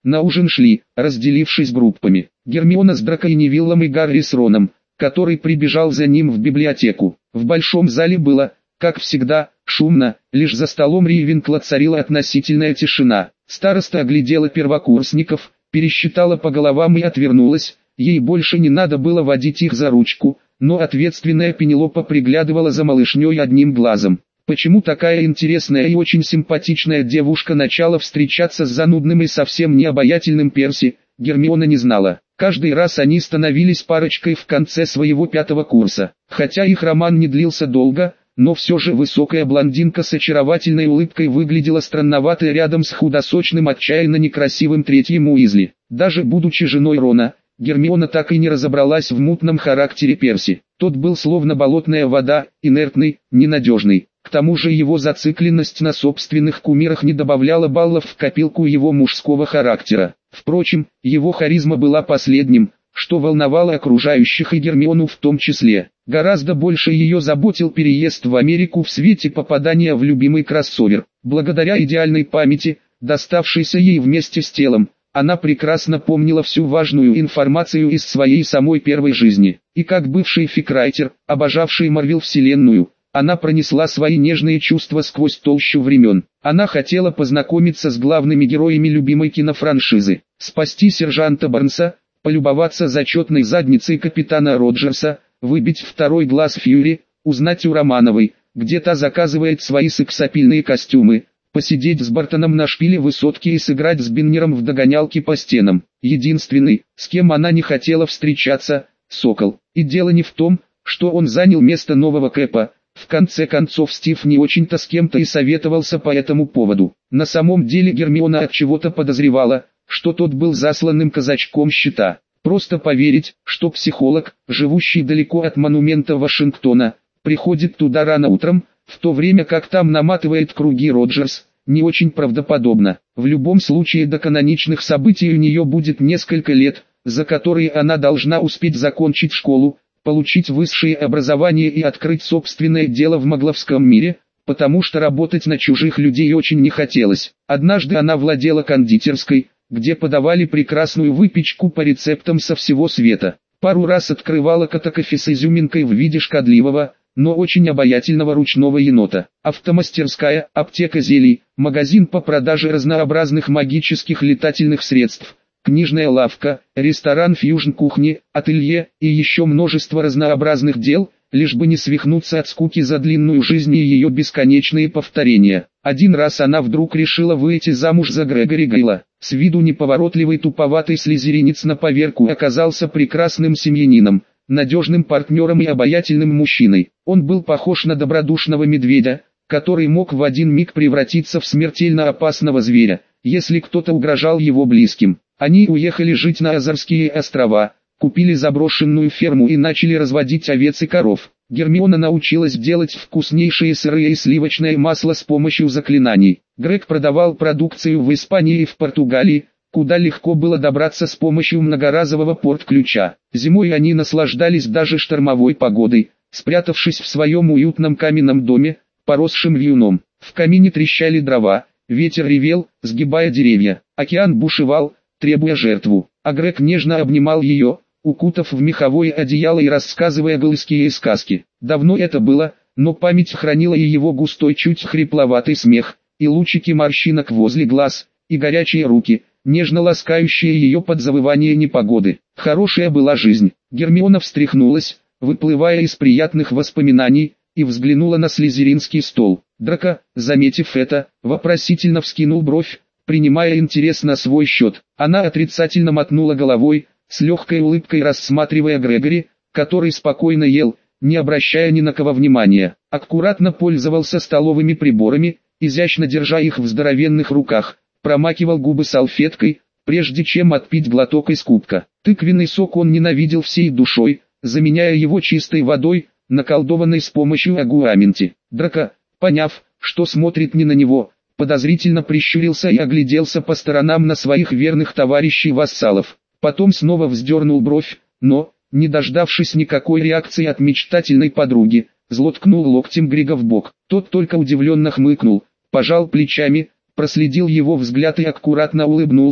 На ужин шли, разделившись группами. Гермиона с Драко и Невиллом и Гарри с Роном, который прибежал за ним в библиотеку. В большом зале было, как всегда, шумно, лишь за столом Рейвенкла царила относительная тишина. Староста оглядела первокурсников, пересчитала по головам и отвернулась, ей больше не надо было водить их за ручку, но ответственная Пенелопа приглядывала за малышней одним глазом. Почему такая интересная и очень симпатичная девушка начала встречаться с занудным и совсем необаятельным Перси, Гермиона не знала. Каждый раз они становились парочкой в конце своего 5-го курса. Хотя их роман не длился долго, но все же высокая блондинка с очаровательной улыбкой выглядела странноватой рядом с худосочным отчаянно некрасивым третьим Уизли. Даже будучи женой Рона, Гермиона так и не разобралась в мутном характере Перси. Тот был словно болотная вода, инертный, ненадежный. К тому же его зацикленность на собственных кумирах не добавляла баллов в копилку его мужского характера. Впрочем, его харизма была последним, что волновало окружающих и Гермиону в том числе. Гораздо больше ее заботил переезд в Америку в свете попадания в любимый кроссовер. Благодаря идеальной памяти, доставшейся ей вместе с телом, она прекрасно помнила всю важную информацию из своей самой первой жизни. И как бывший фикрайтер, обожавший Марвел-вселенную, она пронесла свои нежные чувства сквозь толщу времен. Она хотела познакомиться с главными героями любимой кинофраншизы, спасти сержанта Барнса, полюбоваться зачетной задницей капитана Роджерса, выбить второй глаз Фьюри, узнать у Романовой, где та заказывает свои сексапильные костюмы, посидеть с Бартоном на шпиле высотки и сыграть с Биннером в догонялки по стенам. Единственный, с кем она не хотела встречаться, Сокол. И дело не в том, что он занял место нового Кэпа. В конце концов Стив не очень-то с кем-то и советовался по этому поводу. На самом деле Гермиона от чего-то подозревала, что тот был засланным казачком щита. Просто поверить, что психолог, живущий далеко от монумента Вашингтона, приходит туда рано утром, в то время как там наматывает круги Роджерс, не очень правдоподобно. В любом случае до каноничных событий у нее будет несколько лет, за которые она должна успеть закончить школу, получить высшее образование и открыть собственное дело в магловском мире, потому что работать на чужих людей очень не хотелось. Однажды она владела кондитерской, где подавали прекрасную выпечку по рецептам со всего света. Пару раз открывала катакофе с изюминкой в виде шкодливого, но очень обаятельного ручного енота. Автомастерская, аптека зелий, магазин по продаже разнообразных магических летательных средств, книжная лавка, ресторан фьюжн-кухни, ателье и еще множество разнообразных дел, лишь бы не свихнуться от скуки за длинную жизнь и ее бесконечные повторения. Один раз она вдруг решила выйти замуж за Грегори Гейла. С виду неповоротливый туповатый слизеринец на поверку оказался прекрасным семьянином, надежным партнером и обаятельным мужчиной. Он был похож на добродушного медведя, который мог в один миг превратиться в смертельно опасного зверя, если кто-то угрожал его близким. Они уехали жить на Азорские острова, купили заброшенную ферму и начали разводить овец и коров. Гермиона научилась делать вкуснейшее сырое и сливочное масло с помощью заклинаний. Грег продавал продукцию в Испании и в Португалии, куда легко было добраться с помощью многоразового порт-ключа. Зимой они наслаждались даже штормовой погодой, спрятавшись в своем уютном каменном доме, поросшем вьюном. В камине трещали дрова, ветер ревел, сгибая деревья. Океан бушевал, требуя жертву, а Грег нежно обнимал ее, укутав в меховое одеяло и рассказывая галлские сказки. Давно это было, но память хранила и его густой чуть хрипловатый смех, и лучики морщинок возле глаз, и горячие руки, нежно ласкающие ее под завывание непогоды. Хорошая была жизнь. Гермиона встряхнулась, выплывая из приятных воспоминаний, и взглянула на слизеринский стол. Драко, заметив это, вопросительно вскинул бровь, принимая интерес на свой счет. Она отрицательно мотнула головой, с легкой улыбкой рассматривая Грегори, который спокойно ел, не обращая ни на кого внимания. Аккуратно пользовался столовыми приборами, изящно держа их в здоровенных руках, промакивал губы салфеткой, прежде чем отпить глоток из кубка. Тыквенный сок он ненавидел всей душой, заменяя его чистой водой, наколдованной с помощью агуаменти. Драко, поняв, что смотрит не на него, подозрительно прищурился и огляделся по сторонам на своих верных товарищей-вассалов. Потом снова вздернул бровь, но, не дождавшись никакой реакции от мечтательной подруги, зло ткнул локтем Грега в бок. Тот только удивленно хмыкнул, пожал плечами, проследил его взгляд и аккуратно улыбнулся,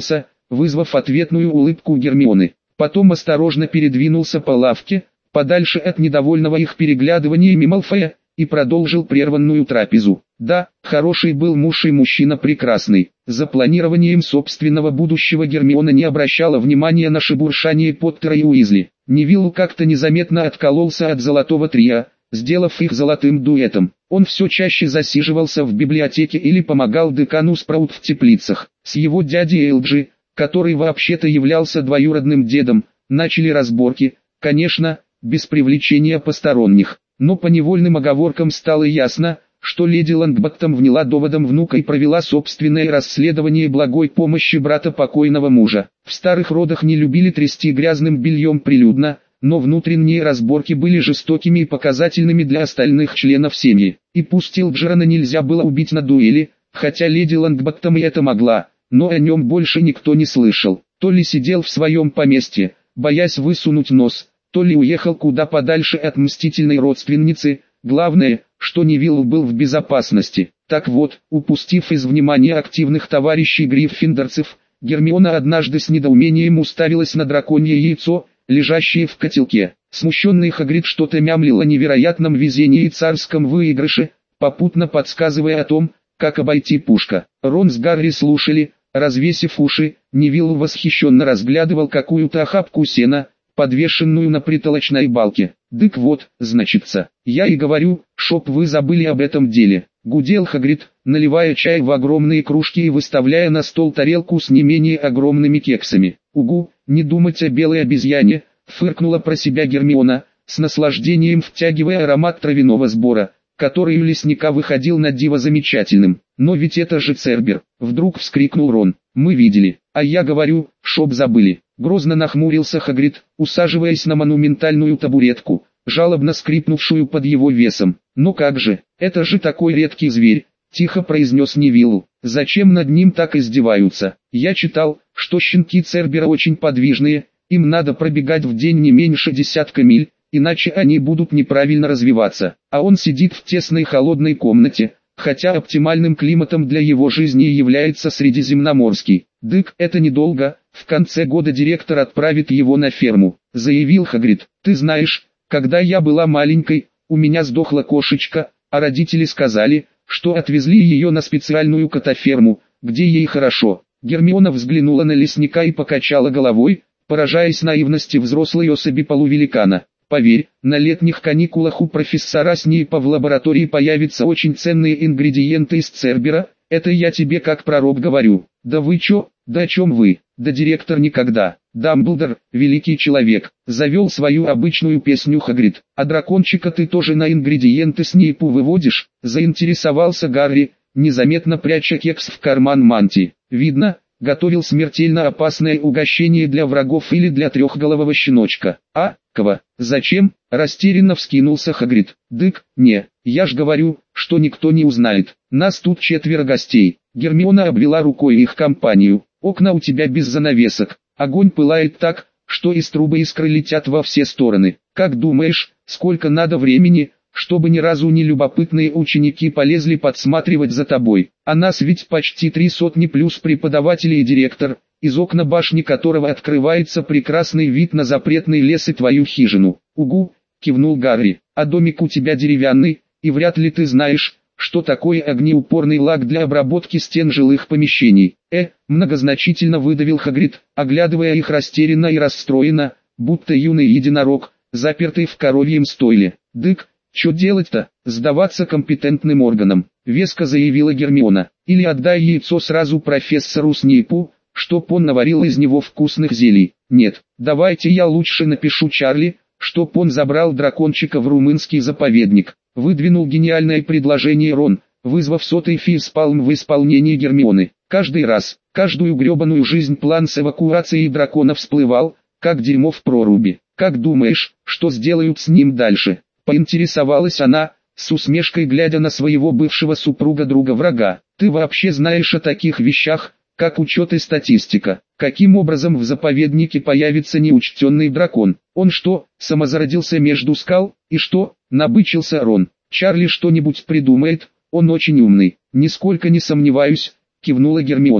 вызвав ответную улыбку у Гермионы. Потом осторожно передвинулся по лавке, подальше от недовольного их переглядываниями Малфоя, и продолжил прерванную трапезу. Да, хороший был муж и мужчина прекрасный. За планированием собственного будущего Гермиона не обращала внимания на шебуршание Поттера и Уизли. Невилл как-то незаметно откололся от золотого трио, сделав их золотым дуэтом. Он все чаще засиживался в библиотеке или помогал декану Спраут в теплицах. С его дядей Элджи, который вообще-то являлся двоюродным дедом, начали разборки, конечно, без привлечения посторонних. Но по невольным оговоркам стало ясно, что леди Лонгботтом вняла доводом внука и провела собственное расследование благой помощи брата покойного мужа. В старых родах не любили трясти грязным бельем прилюдно, но внутренние разборки были жестокими и показательными для остальных членов семьи. И пусть Элджерона нельзя было убить на дуэли, хотя леди Лонгботтом и это могла, но о нем больше никто не слышал. То ли сидел в своем поместье, боясь высунуть нос, то ли уехал куда подальше от мстительной родственницы. Главное, что Невилл был в безопасности. Так вот, упустив из внимания активных товарищей гриффиндорцев, Гермиона однажды с недоумением уставилась на драконье яйцо, лежащее в котелке. Смущенный Хагрид что-то мямлил о невероятном везении и царском выигрыше, попутно подсказывая о том, как обойти Пушка. Рон с Гарри слушали, развесив уши. Невилл восхищенно разглядывал какую-то охапку сена, подвешенную на притолочной балке. «Дык вот, значится, я и говорю, чтоб вы забыли об этом деле», — гудел Хагрид, наливая чай в огромные кружки и выставляя на стол тарелку с не менее огромными кексами. «Угу, не думать о белой обезьяне», — фыркнула про себя Гермиона, с наслаждением втягивая аромат травяного сбора, который у лесника выходил на диво замечательным. «Но ведь это же Цербер!» — вдруг вскрикнул Рон. «Мы видели, а я говорю, чтоб забыли». Грозно нахмурился Хагрид, усаживаясь на монументальную табуретку, жалобно скрипнувшую под его весом. «Ну как же, это же такой редкий зверь», — тихо произнес Невиллу. «Зачем над ним так издеваются? Я читал, что щенки Цербера очень подвижные, им надо пробегать в день не меньше 10 миль, иначе они будут неправильно развиваться. А он сидит в тесной холодной комнате, хотя оптимальным климатом для его жизни является средиземноморский. Дык, это недолго, в конце года директор отправит его на ферму», — заявил Хагрид. «Ты знаешь, когда я была маленькой, у меня сдохла кошечка, а родители сказали, что отвезли ее на специальную котоферму, где ей хорошо». Гермиона взглянула на лесника и покачала головой, поражаясь наивности взрослой особи полувеликана. «Поверь, на летних каникулах у профессора Снейпа в лаборатории появятся очень ценные ингредиенты из Цербера, это я тебе как пророк говорю». «Да вы чё, да о чем вы, да директор никогда». «Дамблдор, великий человек», завел свою обычную песню Хагрид. «А дракончика ты тоже на ингредиенты Снейпу выводишь?» Заинтересовался Гарри, незаметно пряча кекс в карман мантии. «Видно, готовил смертельно опасное угощение для врагов или для трехголового щеночка». «А, кого? Зачем?» — растерянно вскинулся Хагрид. «Дык, не, я ж говорю, что никто не узнает. Нас тут 4 гостей». Гермиона обвела рукой их компанию. «Окна у тебя без занавесок. Огонь пылает так, что из трубы искры летят во все стороны. Как думаешь, сколько надо времени, чтобы ни разу не любопытные ученики полезли подсматривать за тобой? А нас ведь почти 300 плюс преподаватели и директор, из окна башни которого открывается прекрасный вид на запретный лес и твою хижину». «Угу», — кивнул Гарри, — «а домик у тебя деревянный, и вряд ли ты знаешь, что такое огнеупорный лак для обработки стен жилых помещений». Многозначительно выдавил Хагрид, оглядывая их растерянно и расстроенно, будто юный единорог, запертый в коровьем стойле. «Дык, что делать-то? Сдаваться компетентным органам», — веско заявила Гермиона. «Или отдай яйцо сразу профессору Снейпу, чтоб он наварил из него вкусных зелий. Нет, давайте я лучше напишу Чарли, чтоб он забрал дракончика в румынский заповедник», — выдвинул гениальное предложение Рон, вызвав сотый фейспалм в исполнении Гермионы. Каждый раз, каждую гребаную жизнь план с эвакуацией дракона всплывал, как дерьмо в проруби. «Как думаешь, что сделают с ним дальше?» — поинтересовалась она, с усмешкой глядя на своего бывшего супруга-друга-врага. «Ты вообще знаешь о таких вещах, как учет и статистика? Каким образом в заповеднике появится неучтенный дракон? Он что, самозародился между скал? И что?» — набычился Рон. «Чарли что-нибудь придумает, он очень умный». «Нисколько не сомневаюсь», — кивнула Гермиона.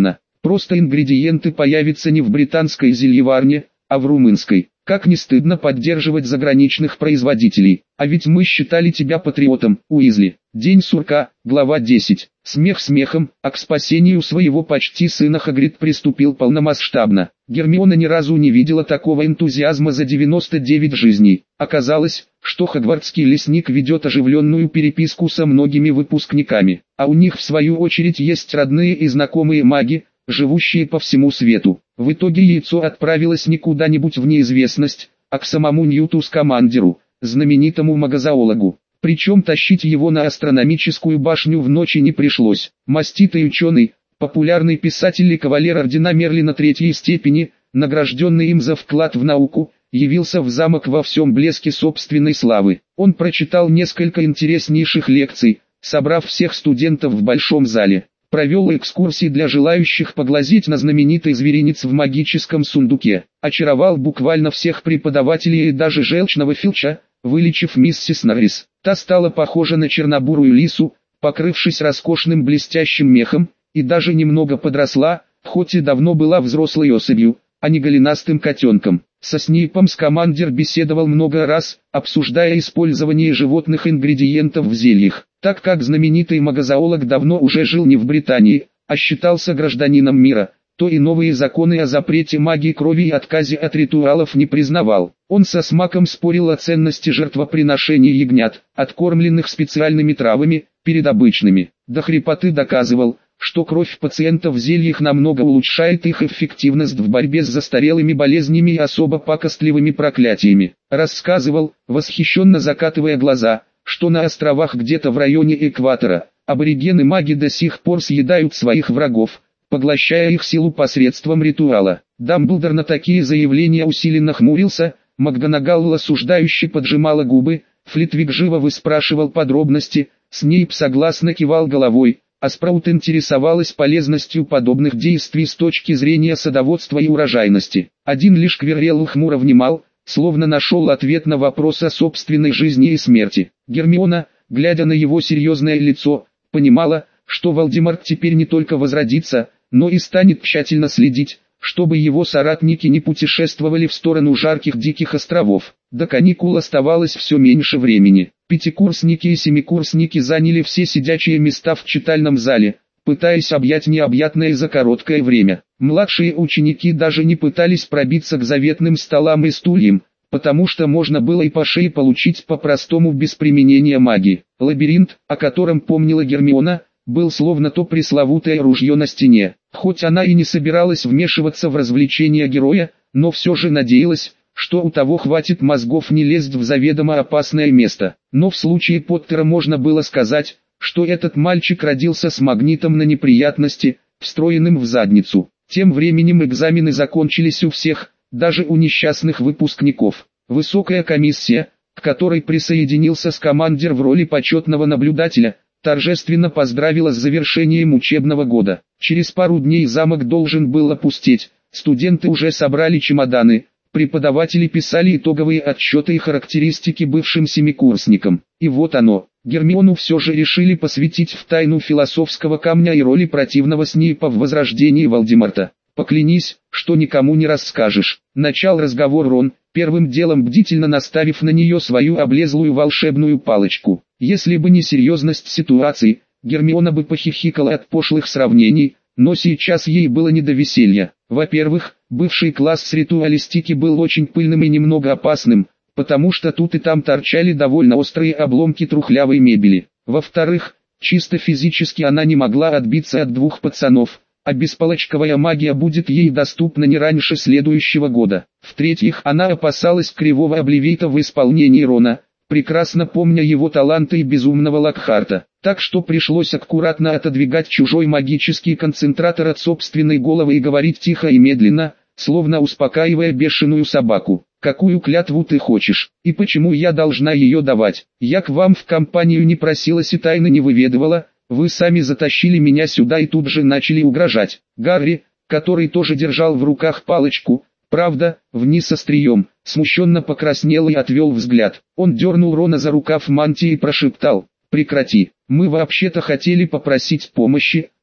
Просто ингредиенты появятся не в британской зельеварне, а в румынской. Как не стыдно поддерживать заграничных производителей. А ведь мы считали тебя патриотом, Уизли. День сурка, глава 10. Смех смехом, а к спасению своего почти сына Хагрид приступил полномасштабно. Гермиона ни разу не видела такого энтузиазма за 99 жизней. Оказалось, что хогвартский лесник ведет оживленную переписку со многими выпускниками. А у них в свою очередь есть родные и знакомые маги, живущие по всему свету. В итоге яйцо отправилось не куда-нибудь в неизвестность, а к самому Ньюту Скамандеру, знаменитому магозоологу. Причем тащить его на астрономическую башню в ночи не пришлось. Маститый ученый, популярный писатель и кавалер ордена Мерлина третьей степени, награжденный им за вклад в науку, явился в замок во всем блеске собственной славы. Он прочитал несколько интереснейших лекций, собрав всех студентов в большом зале. Провел экскурсии для желающих поглазеть на знаменитый зверинец в магическом сундуке. Очаровал буквально всех преподавателей и даже желчного Филча, вылечив миссис Норрис. Та стала похожа на чернобурую лису, покрывшись роскошным блестящим мехом, и даже немного подросла, хоть и давно была взрослой особью, а не голенастым котенком. Со Снейпом Скамандер беседовал много раз, обсуждая использование животных ингредиентов в зельях. Так как знаменитый магозоолог давно уже жил не в Британии, а считался гражданином мира, то и новые законы о запрете магии крови и отказе от ритуалов не признавал. Он со смаком спорил о ценности жертвоприношения ягнят, откормленных специальными травами, перед обычными. До хрипоты доказывал, что кровь пациентов в зельях намного улучшает их эффективность в борьбе с застарелыми болезнями и особо пакостливыми проклятиями. Рассказывал, восхищенно закатывая глаза, что на островах где-то в районе экватора, аборигены-маги до сих пор съедают своих врагов, поглощая их силу посредством ритуала. Дамблдор на такие заявления усиленно хмурился, МакГонагал осуждающе поджимала губы, Флитвик живо выспрашивал подробности, Снейп согласно кивал головой, а Спраут интересовалась полезностью подобных действий с точки зрения садоводства и урожайности. Один лишь Квиррелл хмуро внимал, словно нашел ответ на вопрос о собственной жизни и смерти. Гермиона, глядя на его серьезное лицо, понимала, что Волдеморт теперь не только возродится, но и станет тщательно следить, чтобы его соратники не путешествовали в сторону жарких диких островов. До каникул оставалось все меньше времени. Пятикурсники и семикурсники заняли все сидячие места в читальном зале, пытаясь объять необъятное за короткое время. Младшие ученики даже не пытались пробиться к заветным столам и стульям, потому что можно было и по шее получить по-простому без применения магии. Лабиринт, о котором помнила Гермиона, был словно то пресловутое ружье на стене. Хоть она и не собиралась вмешиваться в развлечения героя, но все же надеялась, что у того хватит мозгов не лезть в заведомо опасное место. Но в случае Поттера можно было сказать, что этот мальчик родился с магнитом на неприятности, встроенным в задницу. Тем временем экзамены закончились у всех, даже у несчастных выпускников. Высокая комиссия, к которой присоединился Скамандер в роли почетного наблюдателя, торжественно поздравила с завершением учебного года. Через пару дней замок должен был опустеть, студенты уже собрали чемоданы, преподаватели писали итоговые отчеты и характеристики бывшим семикурсникам. И вот оно, Гермиону все же решили посвятить в тайну философского камня и роли противного Снейпа в возрождении Волдеморта. «Поклянись, что никому не расскажешь», — начал разговор Рон, первым делом бдительно наставив на нее свою облезлую волшебную палочку. Если бы не серьезность ситуации, Гермиона бы похихикала от пошлых сравнений, но сейчас ей было не до веселья. Во-первых, бывший класс ритуалистики был очень пыльным и немного опасным, потому что тут и там торчали довольно острые обломки трухлявой мебели. Во-вторых, чисто физически она не могла отбиться от двух пацанов, а беспалочковая магия будет ей доступна не раньше следующего года. В-третьих, она опасалась кривого Обливейта в исполнении Рона, прекрасно помня его таланты и безумного Локхарта. Так что пришлось аккуратно отодвигать чужой магический концентратор от собственной головы и говорить тихо и медленно, словно успокаивая бешеную собаку. «Какую клятву ты хочешь, и почему я должна ее давать? Я к вам в компанию не просилась и тайны не выведывала, вы сами затащили меня сюда и тут же начали угрожать». Гарри, который тоже держал в руках палочку, правда, вниз острием, смущенно покраснел и отвел взгляд. Он дернул Рона за рукав мантии и прошептал: «Прекрати, мы вообще-то хотели попросить помощи,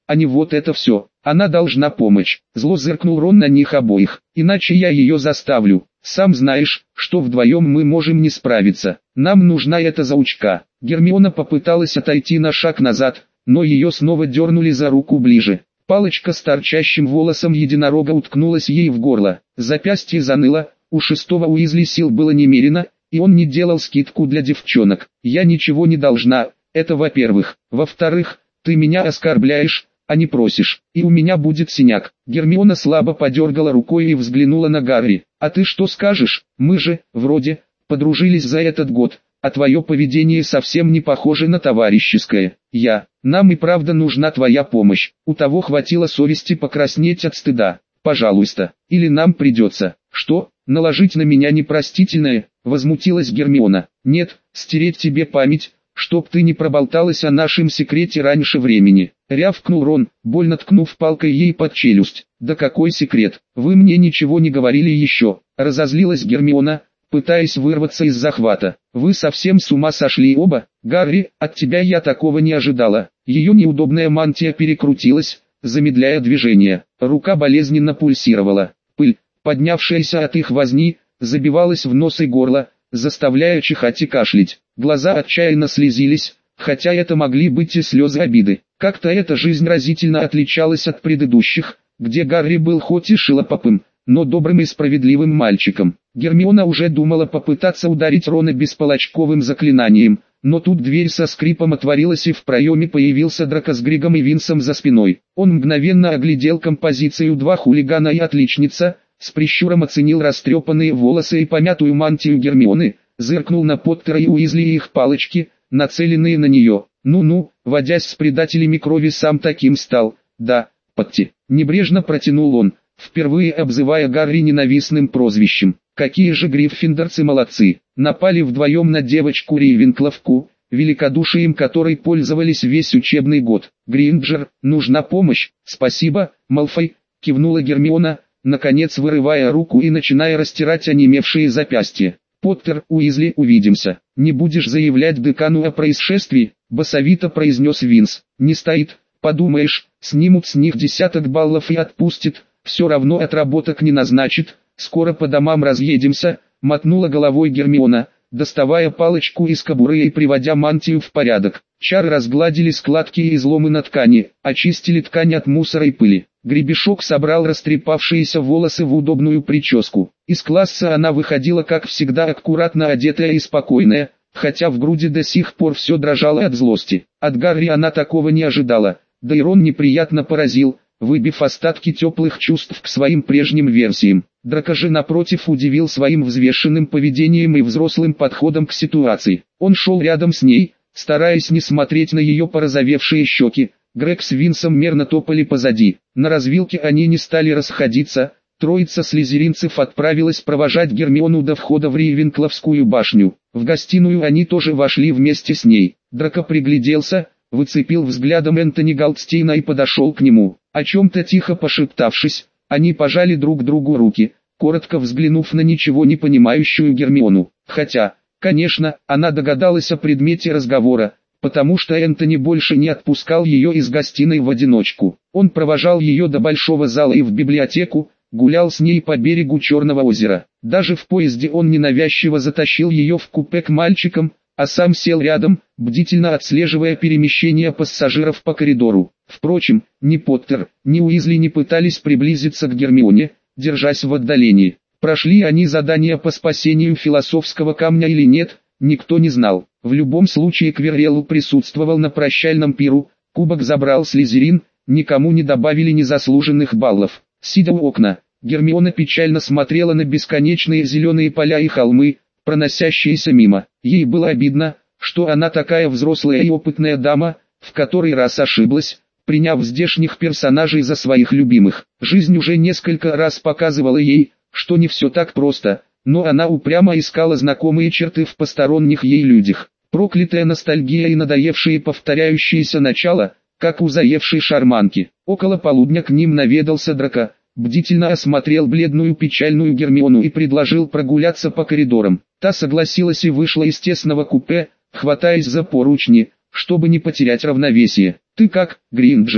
а не вот это все. Она должна помочь. Зло зыркнул Рон на них обоих. Иначе я ее заставлю. Сам знаешь, что вдвоем мы можем не справиться. Нам нужна эта заучка. Гермиона попыталась отойти на шаг назад, но ее снова дернули за руку ближе. Палочка с торчащим волосом единорога уткнулась ей в горло. Запястье заныло, у шестого Уизли сил было немерено, и он не делал скидку для девчонок. Я ничего не должна, это во-первых. Во-вторых, ты меня оскорбляешь, а не просишь, и у меня будет синяк. Гермиона слабо подергала рукой и взглянула на Гарри. А ты что скажешь? Мы же, вроде, подружились за этот год, а твое поведение совсем не похоже на товарищеское. Нам и правда нужна твоя помощь. У того хватило совести покраснеть от стыда. Пожалуйста, или нам придется. Что, наложить на меня непростительное? Возмутилась Гермиона. Нет, стереть тебе память, чтоб ты не проболталась о нашем секрете раньше времени. Рявкнул Рон, больно ткнув палкой ей под челюсть. Да какой секрет? Вы мне ничего не говорили еще. Разозлилась Гермиона, пытаясь вырваться из захвата. Вы совсем с ума сошли оба? Гарри, от тебя я такого не ожидала. Ее неудобная мантия перекрутилась, замедляя движение. Рука болезненно пульсировала. Пыль, поднявшаяся от их возни, забивалась в нос и горло, заставляя чихать и кашлять. Глаза отчаянно слезились, хотя это могли быть и слезы обиды. Как-то эта жизнь разительно отличалась от предыдущих, где Гарри был хоть и шилопопым, но добрым и справедливым мальчиком. Гермиона уже думала попытаться ударить Рона бесполочковым заклинанием, но тут дверь со скрипом отворилась и в проеме появился Драко с Григом и Винсом за спиной. Он мгновенно оглядел композицию два хулигана и отличница, с прищуром оценил растрепанные волосы и помятую мантию Гермионы, зыркнул на Поттера и Уизли и их палочки, нацеленные на нее. Ну-ну, водясь с предателями крови сам таким стал, да, Потти. Небрежно протянул он, впервые обзывая Гарри ненавистным прозвищем. Какие же гриффиндорцы молодцы, напали вдвоем на девочку Рейвенкловку, великодушием которой пользовались весь учебный год. Гринджер, нужна помощь? Спасибо, Малфой, кивнула Гермиона, наконец вырывая руку и начиная растирать онемевшие запястья. Поттер, Уизли, увидимся. Не будешь заявлять декану о происшествии? Басовито произнес Винс. Не стоит, подумаешь, снимут с них 10 баллов и отпустит, все равно отработок не назначит. Скоро по домам разъедемся, мотнула головой Гермиона, доставая палочку из кобуры и приводя мантию в порядок. Чары разгладили складки и изломы на ткани, очистили ткань от мусора и пыли. Гребешок собрал растрепавшиеся волосы в удобную прическу. Из класса она выходила как всегда аккуратно одетая и спокойная, хотя в груди до сих пор все дрожало от злости. От Гарри она такого не ожидала, да и Рон неприятно поразил, выбив остатки теплых чувств к своим прежним версиям. Драко же напротив удивил своим взвешенным поведением и взрослым подходом к ситуации. Он шел рядом с ней, стараясь не смотреть на ее порозовевшие щеки. Грег с Винсом мерно топали позади. На развилке они не стали расходиться. Троица слизеринцев отправилась провожать Гермиону до входа в Рейвенкловскую башню. В гостиную они тоже вошли вместе с ней. Драко пригляделся, выцепил взглядом Энтони Голдстейна и подошел к нему. О чем-то тихо пошептавшись, они пожали друг другу руки, коротко взглянув на ничего не понимающую Гермиону. Хотя, конечно, она догадалась о предмете разговора, потому что Энтони больше не отпускал ее из гостиной в одиночку. Он провожал ее до большого зала и в библиотеку, гулял с ней по берегу Черного озера. Даже в поезде он ненавязчиво затащил ее в купе к мальчикам, а сам сел рядом, бдительно отслеживая перемещение пассажиров по коридору. Впрочем, ни Поттер, ни Уизли не пытались приблизиться к Гермионе, держась в отдалении. Прошли они задание по спасению философского камня или нет, никто не знал. В любом случае Квиррелл присутствовал на прощальном пиру, кубок забрал Слизерин, никому не добавили незаслуженных баллов. Сидя у окна, Гермиона печально смотрела на бесконечные зеленые поля и холмы, проносящиеся мимо. Ей было обидно, что она такая взрослая и опытная дама, в который раз ошиблась, приняв здешних персонажей за своих любимых. Жизнь уже несколько раз показывала ей, что не все так просто, но она упрямо искала знакомые черты в посторонних ей людях. Проклятая ностальгия и надоевшие повторяющиеся начала, как у заевшей шарманки. Около полудня к ним наведался Драко, бдительно осмотрел бледную печальную Гермиону и предложил прогуляться по коридорам. Та согласилась и вышла из тесного купе, хватаясь за поручни, чтобы не потерять равновесие. «Ты как, Гринджер?» –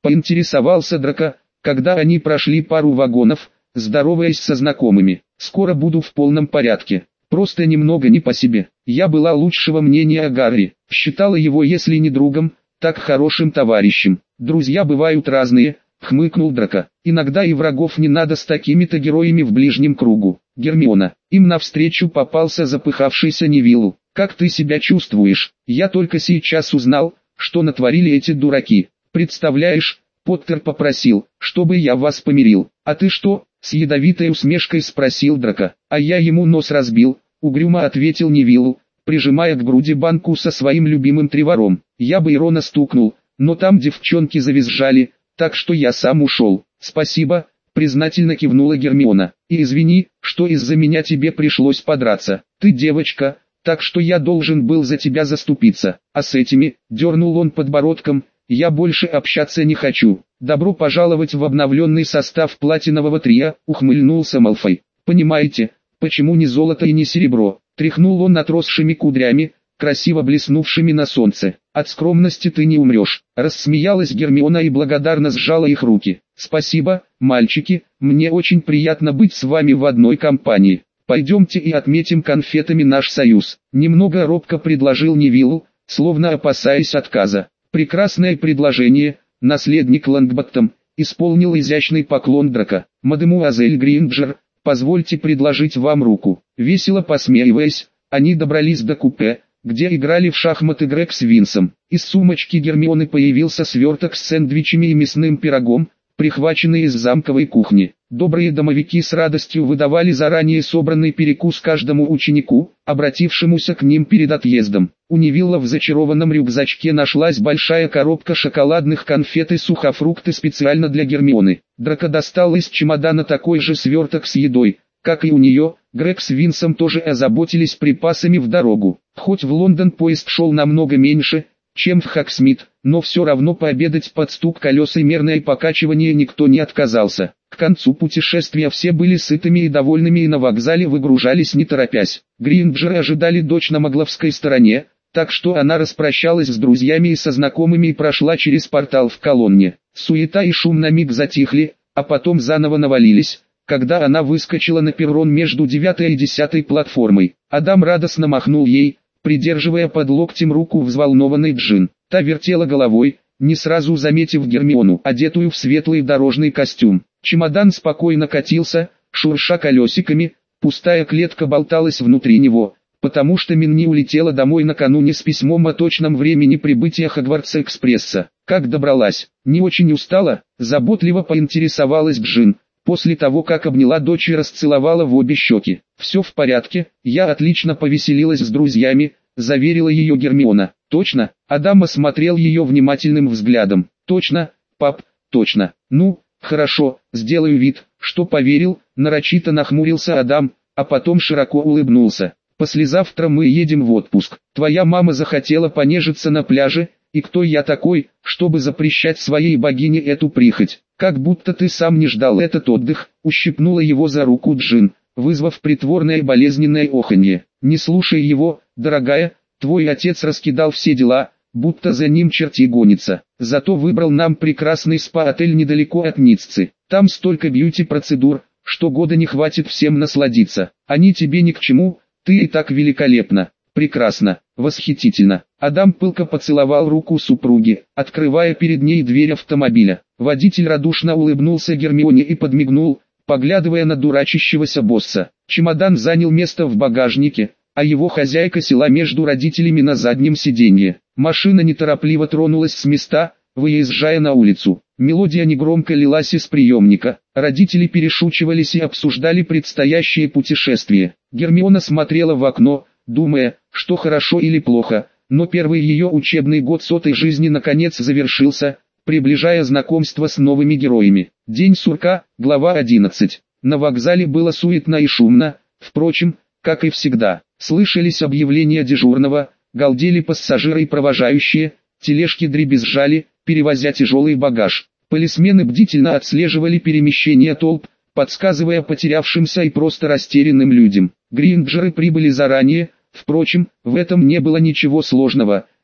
Поинтересовался Драко, когда они прошли пару вагонов, здороваясь со знакомыми. «Скоро буду в полном порядке. Просто немного не по себе. Я была лучшего мнения о Гарри, считала его если не другом, так хорошим товарищем. Друзья бывают разные», — хмыкнул Драко. «Иногда и врагов не надо с такими-то героями в ближнем кругу». Гермиона. Им навстречу попался запыхавшийся Невилл. «Как ты себя чувствуешь? Я только сейчас узнал, что натворили эти дураки. Представляешь, Поттер попросил, чтобы я вас помирил. А ты что?» С ядовитой усмешкой спросил Драко. «А я ему нос разбил», — угрюмо ответил Невилл, прижимая к груди банку со своим любимым Тревором. «Я бы и Рона стукнул, но там девчонки завизжали, так что я сам ушел». «Спасибо», — признательно кивнула Гермиона. «И извини, что из-за меня тебе пришлось подраться. Ты девочка, так что я должен был за тебя заступиться. А с этими», — дернул он подбородком, — «я больше общаться не хочу». «Добро пожаловать в обновленный состав платинового трио», — ухмыльнулся Малфой. «Понимаете, почему не золото и не серебро?» — тряхнул он отросшими кудрями, красиво блеснувшими на солнце. «От скромности ты не умрешь», — рассмеялась Гермиона и благодарно сжала их руки. «Спасибо, мальчики, мне очень приятно быть с вами в одной компании. Пойдемте и отметим конфетами наш союз», — немного робко предложил Невилл, словно опасаясь отказа. «Прекрасное предложение», — наследник Лонгботтом, исполнил изящный поклон Драко. «Мадемуазель Гринджер, позвольте предложить вам руку». Весело посмеиваясь, они добрались до купе, где играли в шахматы Грег с Винсом. Из сумочки Гермионы появился сверток с сэндвичами и мясным пирогом, прихваченный из замковой кухни. Добрые домовики с радостью выдавали заранее собранный перекус каждому ученику, обратившемуся к ним перед отъездом. У Невилла в зачарованном рюкзачке нашлась большая коробка шоколадных конфет и сухофрукты специально для Гермионы. Драко достал из чемодана такой же сверток с едой, как и у нее. Грег с Винсом тоже озаботились припасами в дорогу. Хоть в Лондон поезд шел намного меньше, чем в Хоксмит, но все равно пообедать под стук колес и мерное покачивание никто не отказался. К концу путешествия все были сытыми и довольными и на вокзале выгружались не торопясь. Гринджеры ожидали дочь на Магловской стороне, так что она распрощалась с друзьями и со знакомыми и прошла через портал в колонне. Суета и шум на миг затихли, а потом заново навалились, когда она выскочила на перрон между 9 и 10 платформой. Адам радостно махнул ей, придерживая под локтем руку взволнованный Джин. Та вертела головой, не сразу заметив Гермиону, одетую в светлый дорожный костюм. Чемодан спокойно катился, шурша колесиками, пустая клетка болталась внутри него, потому что Минни улетела домой накануне с письмом о точном времени прибытия Хогвартс-экспресса. Как добралась? Не очень устала? Заботливо поинтересовалась Джин, после того как обняла дочь и расцеловала в обе щеки. «Все в порядке, я отлично повеселилась с друзьями», — заверила ее Гермиона. «Точно?» — Адам осмотрел ее внимательным взглядом. «Точно, пап, точно. Ну, хорошо, сделаю вид, что поверил», — нарочито нахмурился Адам, а потом широко улыбнулся. «Послезавтра мы едем в отпуск. Твоя мама захотела понежиться на пляже, и кто я такой, чтобы запрещать своей богине эту прихоть? Как будто ты сам не ждал этот отдых», — ущипнула его за руку Джин, вызвав притворное болезненное оханье. «Не слушай его, дорогая, твой отец раскидал все дела, будто за ним черти гонятся. Зато выбрал нам прекрасный спа-отель недалеко от Ниццы. Там столько бьюти-процедур, что года не хватит всем насладиться. Они тебе ни к чему, ты и так великолепна, прекрасно, восхитительно». Адам пылко поцеловал руку супруги, открывая перед ней дверь автомобиля. Водитель радушно улыбнулся Гермионе и подмигнул, поглядывая на дурачащегося босса. Чемодан занял место в багажнике, а его хозяйка села между родителями на заднем сиденье. Машина неторопливо тронулась с места, выезжая на улицу. Мелодия негромко лилась из приемника. Родители перешучивались и обсуждали предстоящее путешествие. Гермиона смотрела в окно, думая, что хорошо или плохо, но первый ее учебный год сотой жизни наконец завершился, приближая знакомство с новыми героями. День сурка, глава 11. На вокзале было суетно и шумно, впрочем, как и всегда. Слышались объявления дежурного, галдели пассажиры и провожающие, тележки дребезжали, перевозя тяжелый багаж. Полисмены бдительно отслеживали перемещение толп, подсказывая потерявшимся и просто растерянным людям. Гринджеры прибыли заранее, впрочем, в этом не было ничего сложного,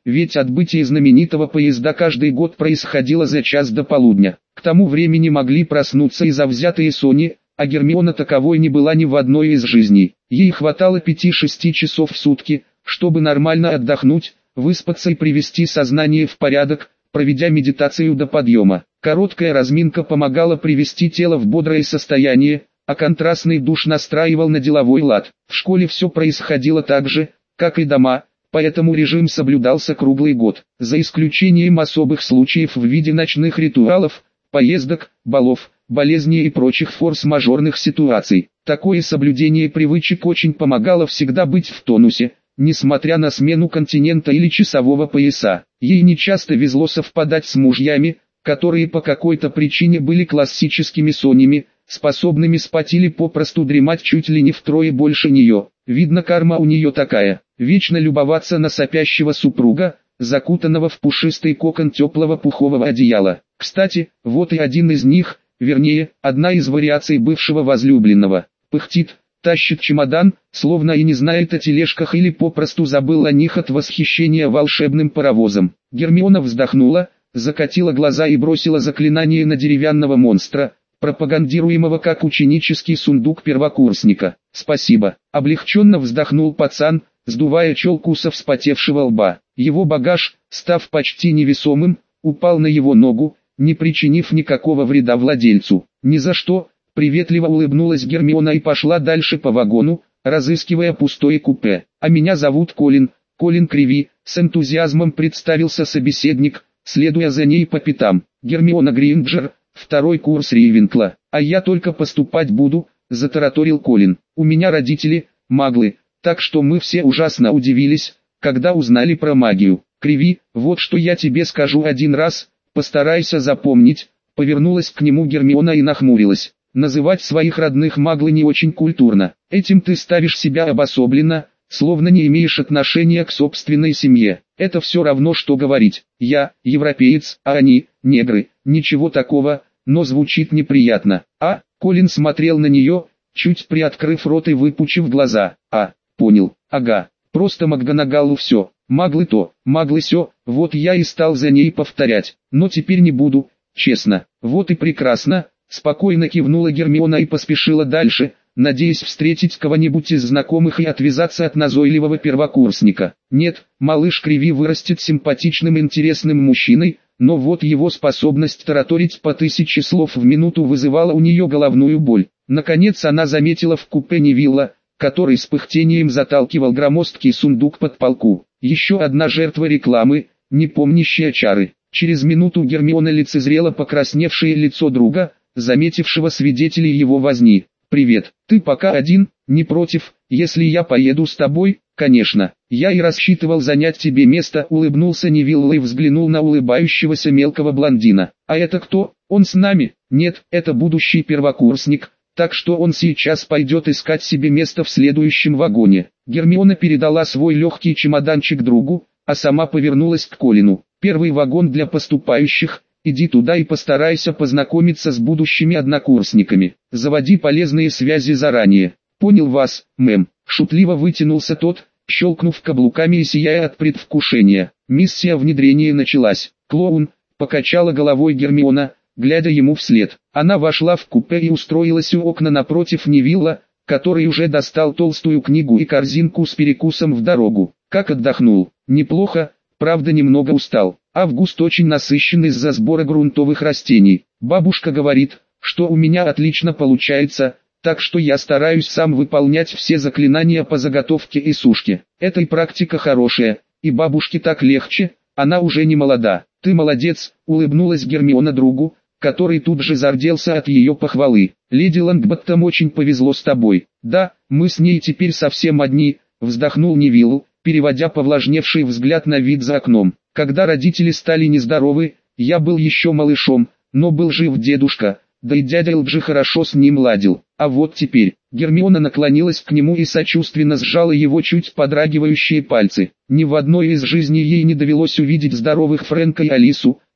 ведь отбытие знаменитого поезда каждый год происходило за час до полудня. К тому времени могли проснуться и завзятые Сони, а Гермиона таковой не была ни в одной из жизней. Ей хватало 5-6 часов в сутки, чтобы нормально отдохнуть, выспаться и привести сознание в порядок, проведя медитацию до подъема. Короткая разминка помогала привести тело в бодрое состояние, а контрастный душ настраивал на деловой лад. В школе все происходило так же, как и дома, поэтому режим соблюдался круглый год, за исключением особых случаев в виде ночных ритуалов, поездок, балов, болезней и прочих форс-мажорных ситуаций. Такое соблюдение привычек очень помогало всегда быть в тонусе, несмотря на смену континента или часового пояса. Ей нечасто везло совпадать с мужьями, которые по какой-то причине были классическими сонями, способными спать или попросту дремать чуть ли не втрое больше нее. Видно, карма у нее такая, вечно любоваться на сопящего супруга, закутанного в пушистый кокон теплого пухового одеяла. Кстати, вот и один из них, вернее, одна из вариаций бывшего возлюбленного. Пыхтит, тащит чемодан, словно и не знает о тележках или попросту забыл о них от восхищения волшебным паровозом. Гермиона вздохнула, закатила глаза и бросила заклинание на деревянного монстра, пропагандируемого как ученический сундук первокурсника. «Спасибо», — облегченно вздохнул пацан, сдувая челку со вспотевшего лба. Его багаж, став почти невесомым, упал на его ногу, не причинив никакого вреда владельцу. «Ни за что», — приветливо улыбнулась Гермиона и пошла дальше по вагону, разыскивая пустое купе. «А меня зовут Колин, Колин Криви», — с энтузиазмом представился собеседник, следуя за ней по пятам. «Гермиона Грейнджер, второй курс Рейвенкла, а я только поступать буду», — затараторил Колин. «У меня родители, маглы, так что мы все ужасно удивились, когда узнали про магию. Криви, вот что я тебе скажу один раз, постарайся запомнить», — повернулась к нему Гермиона и нахмурилась. «Называть своих родных маглы не очень культурно. Этим ты ставишь себя обособленно, словно не имеешь отношения к собственной семье. Это все равно, что говорить: я европеец, а они негры. Ничего такого, но звучит неприятно». «А?» — Колин смотрел на нее, чуть приоткрыв рот и выпучив глаза. «А, понял, ага, просто МакГонагалу все, маглы то, маглы сё, вот я и стал за ней повторять, но теперь не буду, честно». «Вот и прекрасно», — спокойно кивнула Гермиона и поспешила дальше, надеясь встретить кого-нибудь из знакомых и отвязаться от назойливого первокурсника. Нет, малыш Криви вырастет симпатичным интересным мужчиной, но вот его способность тараторить по 1000 слов в минуту вызывала у нее головную боль. Наконец она заметила в купе Невилла, который с пыхтением заталкивал громоздкий сундук под полку. Еще одна жертва рекламы, не помнящая чары. Через минуту Гермиона лицезрела покрасневшее лицо друга, заметившего свидетелей его возни. «Привет, ты пока один, не против, если я поеду с тобой?» «Конечно, я и рассчитывал занять тебе место», — улыбнулся Невилл и взглянул на улыбающегося мелкого блондина. «А это кто? Он с нами?» «Нет, это будущий первокурсник, так что он сейчас пойдет искать себе место в следующем вагоне». Гермиона передала свой легкий чемоданчик другу, а сама повернулась к Колину. «Первый вагон для поступающих. Иди туда и постарайся познакомиться с будущими однокурсниками. Заводи полезные связи заранее». «Понял вас, мэм», — шутливо вытянулся тот, щелкнув каблуками и сияя от предвкушения. Миссия внедрения началась. «Клоун», — покачала головой Гермиона, глядя ему вслед. Она вошла в купе и устроилась у окна напротив Невилла, который уже достал толстую книгу и корзинку с перекусом в дорогу. «Как отдохнул?» «Неплохо, правда немного устал. Август очень насыщен из-за сбора грунтовых растений. Бабушка говорит, что у меня отлично получается, так что я стараюсь сам выполнять все заклинания по заготовке и сушке. Эта и практика хорошая, и бабушке так легче, она уже не молода». «Ты молодец», — улыбнулась Гермиона другу, который тут же зарделся от ее похвалы. «Леди Лонгботтом очень повезло с тобой». «Да, мы с ней теперь совсем одни», — вздохнул Невилл, переводя повлажневший взгляд на вид за окном. «Когда родители стали нездоровы, я был еще малышом, но был жив дедушка, да и дядя Элджи хорошо с ним ладил. А вот теперь...» Гермиона наклонилась к нему и сочувственно сжала его чуть подрагивающие пальцы. Ни в одной из жизней ей не довелось увидеть здоровых Фрэнка и Алису,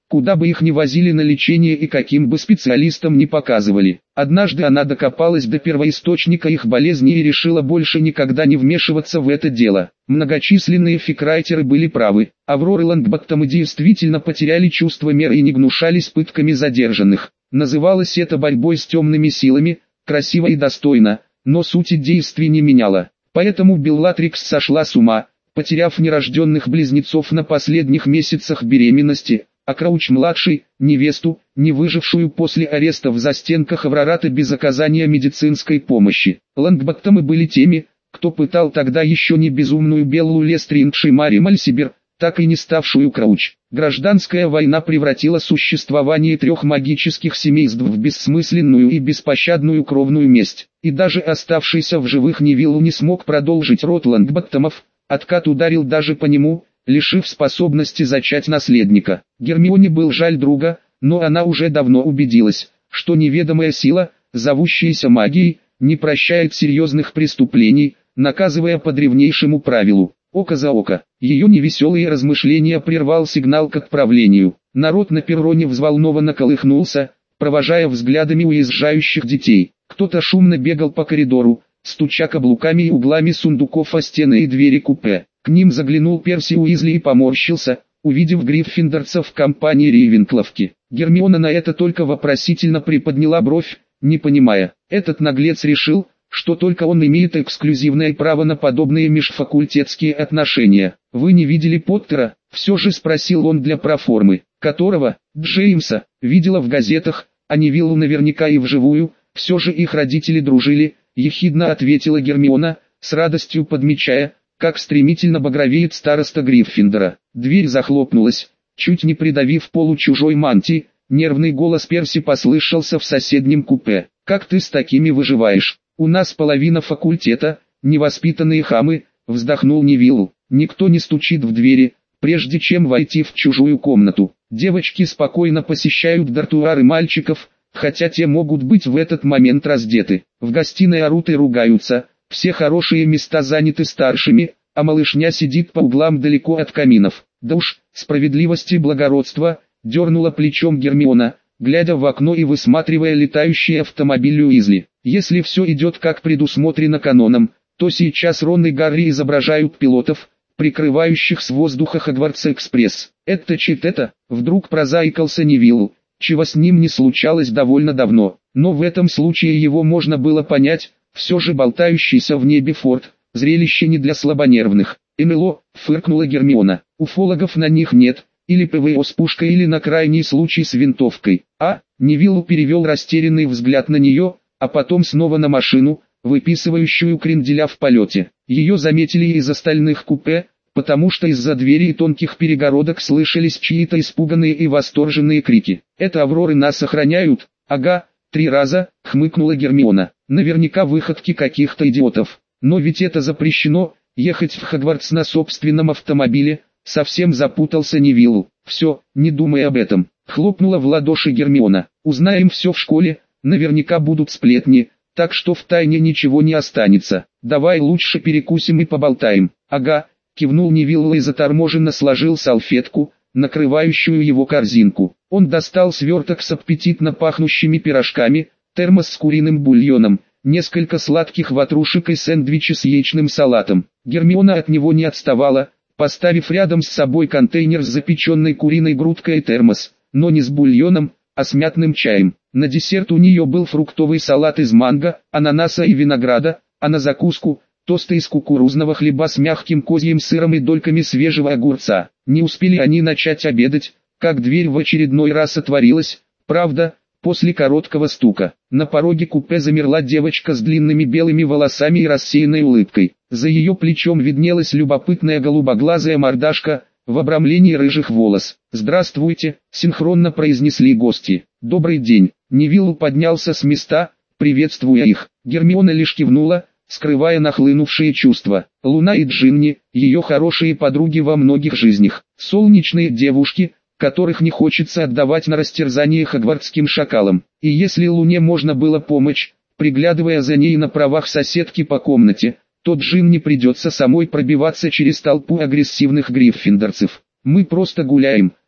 куда бы их ни возили на лечение и каким бы специалистам ни показывали. Однажды она докопалась до первоисточника их болезни и решила больше никогда не вмешиваться в это дело. Многочисленные фикрайтеры были правы. Авроры Лонгботтомы действительно потеряли чувство меры и не гнушались пытками задержанных. Называлось это борьбой с темными силами, красиво и достойно, но сути действий не меняло. Поэтому Беллатрикс сошла с ума, потеряв нерожденных близнецов на последних месяцах беременности, а Крауч-младший, невесту, не выжившую после ареста в застенках Аврората без оказания медицинской помощи. Лонгботтомы были теми, кто пытал тогда еще не безумную Беллу Лестрингш и Мари Мальсибер, так и не ставшую Крауч. Гражданская война превратила существование трех магических семейств в бессмысленную и беспощадную кровную месть. И даже оставшийся в живых Невиллу не смог продолжить род Лонгботтомов, откат ударил даже по нему, лишив способности зачать наследника. Гермионе был жаль друга, но она уже давно убедилась, что неведомая сила, зовущаяся магией, не прощает серьезных преступлений, наказывая по древнейшему правилу «око за око». Ее невеселые размышления прервал сигнал к отправлению. Народ на перроне взволнованно колыхнулся, провожая взглядами уезжающих детей. Кто-то шумно бегал по коридору, стуча каблуками и углами сундуков о стены и двери купе. К ним заглянул Перси Уизли и поморщился, увидев гриффиндорцев в компании Рейвенкловки. Гермиона на это только вопросительно приподняла бровь, не понимая. Этот наглец решил, что только он имеет эксклюзивное право на подобные межфакультетские отношения. «Вы не видели Поттера?» — все же спросил он для проформы. «Которого?» «Джеймса. Видела в газетах, а Невиллу наверняка и вживую, все же их родители дружили», — ехидно ответила Гермиона, с радостью подмечая, как стремительно багровеет староста Гриффиндора. Дверь захлопнулась, чуть не придавив полу чужой мантии. Нервный голос Перси послышался в соседнем купе. «Как ты с такими выживаешь? У нас половина факультета, невоспитанные хамы», — вздохнул Невилл. «Никто не стучит в двери, прежде чем войти в чужую комнату. Девочки спокойно посещают дартуары мальчиков, хотя те могут быть в этот момент раздеты. В гостиной орут и ругаются, все хорошие места заняты старшими, а малышня сидит по углам далеко от каминов. Да уж, справедливости и благородства», — дернула плечом Гермиона, глядя в окно и высматривая летающий автомобиль Уизли. «Если все идет как предусмотрено каноном, то сейчас Рон и Гарри изображают пилотов, прикрывающих с воздуха Хогвартс-экспресс. Это чит это?» Вдруг прозаикался Невилл, чего с ним не случалось довольно давно. Но в этом случае его можно было понять, все же болтающийся в небе форт, зрелище не для слабонервных. «НЛО», — фыркнула Гермиона, — «уфологов на них нет, или ПВО с пушкой, или на крайний случай с винтовкой». Невилл перевел растерянный взгляд на нее, а потом снова на машину, выписывающую кренделя в полете. Ее заметили из остальных купе, потому что из-за двери и тонких перегородок слышались чьи-то испуганные и восторженные крики. «Это Авроры нас охраняют?» «Ага, 3 раза», — хмыкнула Гермиона. «Наверняка выходки каких-то идиотов. Но ведь это запрещено, ехать в Хогвартс на собственном автомобиле», — совсем запутался Невилл. «Все, не думай об этом», — хлопнула в ладоши Гермиона. «Узнаем все в школе, наверняка будут сплетни, так что в тайне ничего не останется. Давай лучше перекусим и поболтаем». «Ага», — кивнул Невилл и заторможенно сложил салфетку, накрывающую его корзинку. Он достал сверток с аппетитно пахнущими пирожками, термос с куриным бульоном, несколько сладких ватрушек и сэндвичи с яичным салатом. Гермиона от него не отставала, поставив рядом с собой контейнер с запеченной куриной грудкой и термос, но не с бульоном, а с мятным чаем. На десерт у нее был фруктовый салат из манго, ананаса и винограда, а на закуску – тосты из кукурузного хлеба с мягким козьим сыром и дольками свежего огурца. Не успели они начать обедать, как дверь в очередной раз отворилась, правда, после короткого стука. На пороге купе замерла девочка с длинными белыми волосами и рассеянной улыбкой. За ее плечом виднелась любопытная голубоглазая мордашка, в обрамлении рыжих волос. «Здравствуйте», — синхронно произнесли гости. «Добрый день». Невилл поднялся с места, приветствуя их. Гермиона лишь кивнула, скрывая нахлынувшие чувства. Луна и Джинни, ее хорошие подруги во многих жизнях. Солнечные девушки, которых не хочется отдавать на растерзание хогвартским шакалам. И если Луне можно было помочь, приглядывая за ней на правах соседки по комнате, то Джин не придется самой пробиваться через толпу агрессивных гриффиндорцев. «Мы просто гуляем»,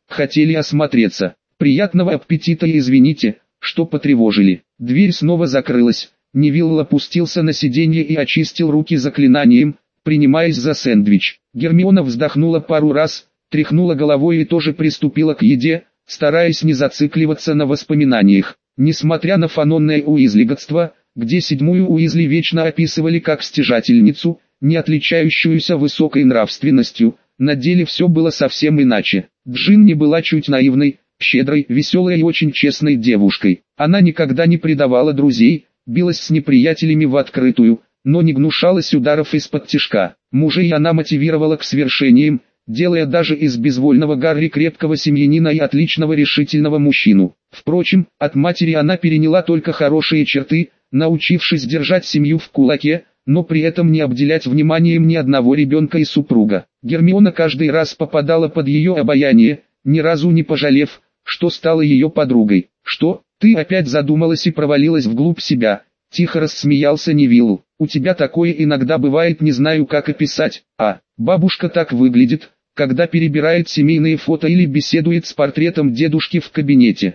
хотели осмотреться. Приятного аппетита и извините, что потревожили. Дверь снова закрылась. Невилл опустился на сиденье и очистил руки заклинанием, принимаясь за сэндвич. Гермиона вздохнула пару раз, тряхнула головой и тоже приступила к еде, стараясь не зацикливаться на воспоминаниях. Несмотря на фанонное уизлиготство, где седьмую Уизли вечно описывали как стяжательницу, не отличающуюся высокой нравственностью, на деле все было совсем иначе. Джинни была чуть наивной, щедрой, веселой и очень честной девушкой. Она никогда не предавала друзей, билась с неприятелями в открытую, но не гнушалась ударов из-под тишка. Мужей она мотивировала к свершениям, делая даже из безвольного Гарри крепкого семьянина и отличного решительного мужчину. Впрочем, от матери она переняла только хорошие черты, научившись держать семью в кулаке, но при этом не обделять вниманием ни одного ребенка и супруга. Гермиона каждый раз попадала под ее обаяние, ни разу не пожалев, что стала ее подругой. «Что, ты опять задумалась и провалилась вглубь себя?» — тихо рассмеялся Невилл. «У тебя такое иногда бывает, не знаю как описать. Бабушка так выглядит, когда перебирает семейные фото или беседует с портретом дедушки в кабинете.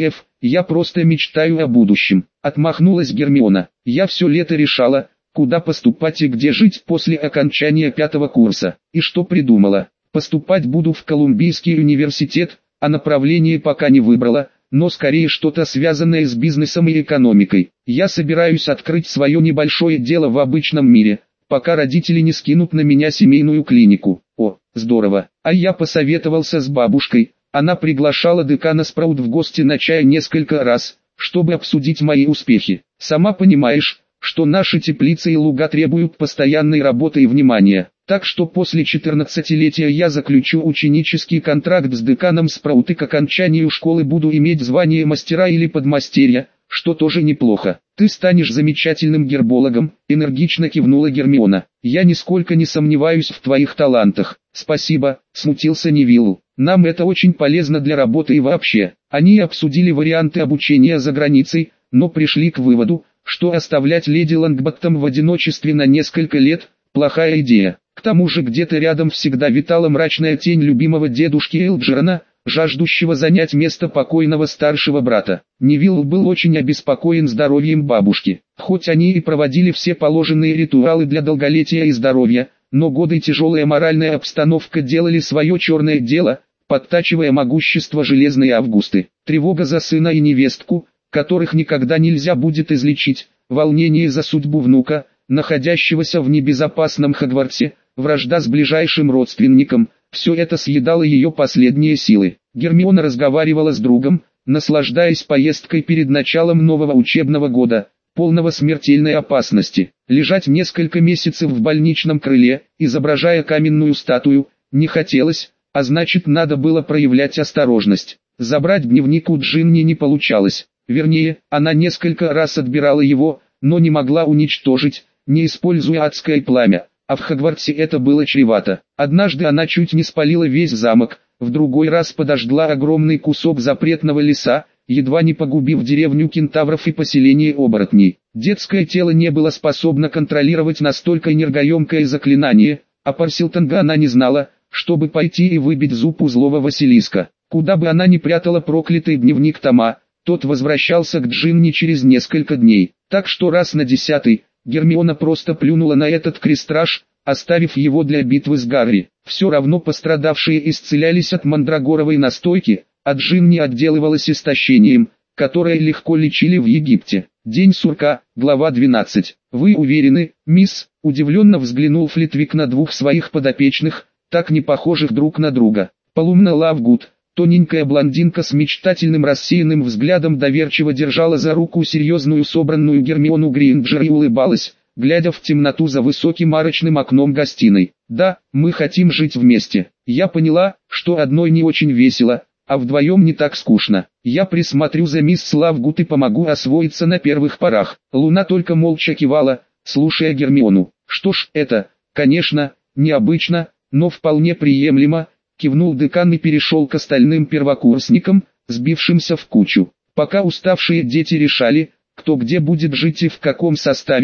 Я просто мечтаю о будущем», — отмахнулась Гермиона. «Я все лето решала, куда поступать и где жить после окончания 5-го курса. И что придумала? Поступать буду в Колумбийский университет, а направление пока не выбрала, но скорее что-то связанное с бизнесом и экономикой. Я собираюсь открыть свое небольшое дело в обычном мире, пока родители не скинут на меня семейную клинику». «О, здорово!» А я посоветовался с бабушкой. Она приглашала декана Спраут в гости на чай несколько раз, чтобы обсудить мои успехи. «Сама понимаешь, что наши теплицы и луга требуют постоянной работы и внимания. Так что после 14-летия я заключу ученический контракт с деканом Спраут и к окончанию школы буду иметь звание мастера или подмастерья, что тоже неплохо. Ты станешь замечательным гербологом», — энергично кивнула Гермиона. «Я нисколько не сомневаюсь в твоих талантах». «Спасибо», — смутился Невилл. «Нам это очень полезно для работы и вообще». Они обсудили варианты обучения за границей, но пришли к выводу, что оставлять леди Лонгботтом в одиночестве на несколько лет – плохая идея. К тому же где-то рядом всегда витала мрачная тень любимого дедушки Элджерона, жаждущего занять место покойного старшего брата. Невилл был очень обеспокоен здоровьем бабушки. Хоть они и проводили все положенные ритуалы для долголетия и здоровья, но годы и тяжелая моральная обстановка делали свое черное дело, подтачивая могущество Железной Августы. Тревога за сына и невестку, которых никогда нельзя будет излечить, волнение за судьбу внука, находящегося в небезопасном Хогвартсе, вражда с ближайшим родственником, все это съедало ее последние силы. Гермиона разговаривала с другом, наслаждаясь поездкой перед началом нового учебного года, полного смертельной опасности. Лежать несколько месяцев в больничном крыле, изображая каменную статую, не хотелось, а значит надо было проявлять осторожность. Забрать дневник у Джинни не получалось. Вернее, она несколько раз отбирала его, но не могла уничтожить, не используя адское пламя, а в Хогвартсе это было чревато. Однажды она чуть не спалила весь замок, в другой раз подожгла огромный кусок запретного леса, едва не погубив деревню кентавров и поселение оборотней. Детское тело не было способно контролировать настолько энергоемкое заклинание, а Парсилтонга она не знала, чтобы пойти и выбить зуб у злого Василиска. Куда бы она ни прятала проклятый дневник Тома, тот возвращался к Джинни через несколько дней. Так что раз на 10-й, Гермиона просто плюнула на этот крестраж, оставив его для битвы с Гарри. Все равно пострадавшие исцелялись от мандрагоровой настойки, а Джинни отделывалась истощением, которое легко лечили в Египте. День сурка, глава 12. «Вы уверены, мисс?» – удивленно взглянул Флитвик на двух своих подопечных, так не похожих друг на друга. Полумна Лавгуд, тоненькая блондинка с мечтательным рассеянным взглядом, доверчиво держала за руку серьезную собранную Гермиону Грейнджер и улыбалась, глядя в темноту за высоким арочным окном гостиной. «Да, мы хотим жить вместе. Я поняла, что одной не очень весело, а вдвоем не так скучно. Я присмотрю за мисс Лавгуд и помогу освоиться на первых порах». Луна только молча кивала, слушая Гермиону. «Что ж, это, конечно, необычно, но вполне приемлемо», кивнул декан и перешел к остальным первокурсникам, сбившимся в кучу. Пока уставшие дети решали, кто где будет жить и в каком составе,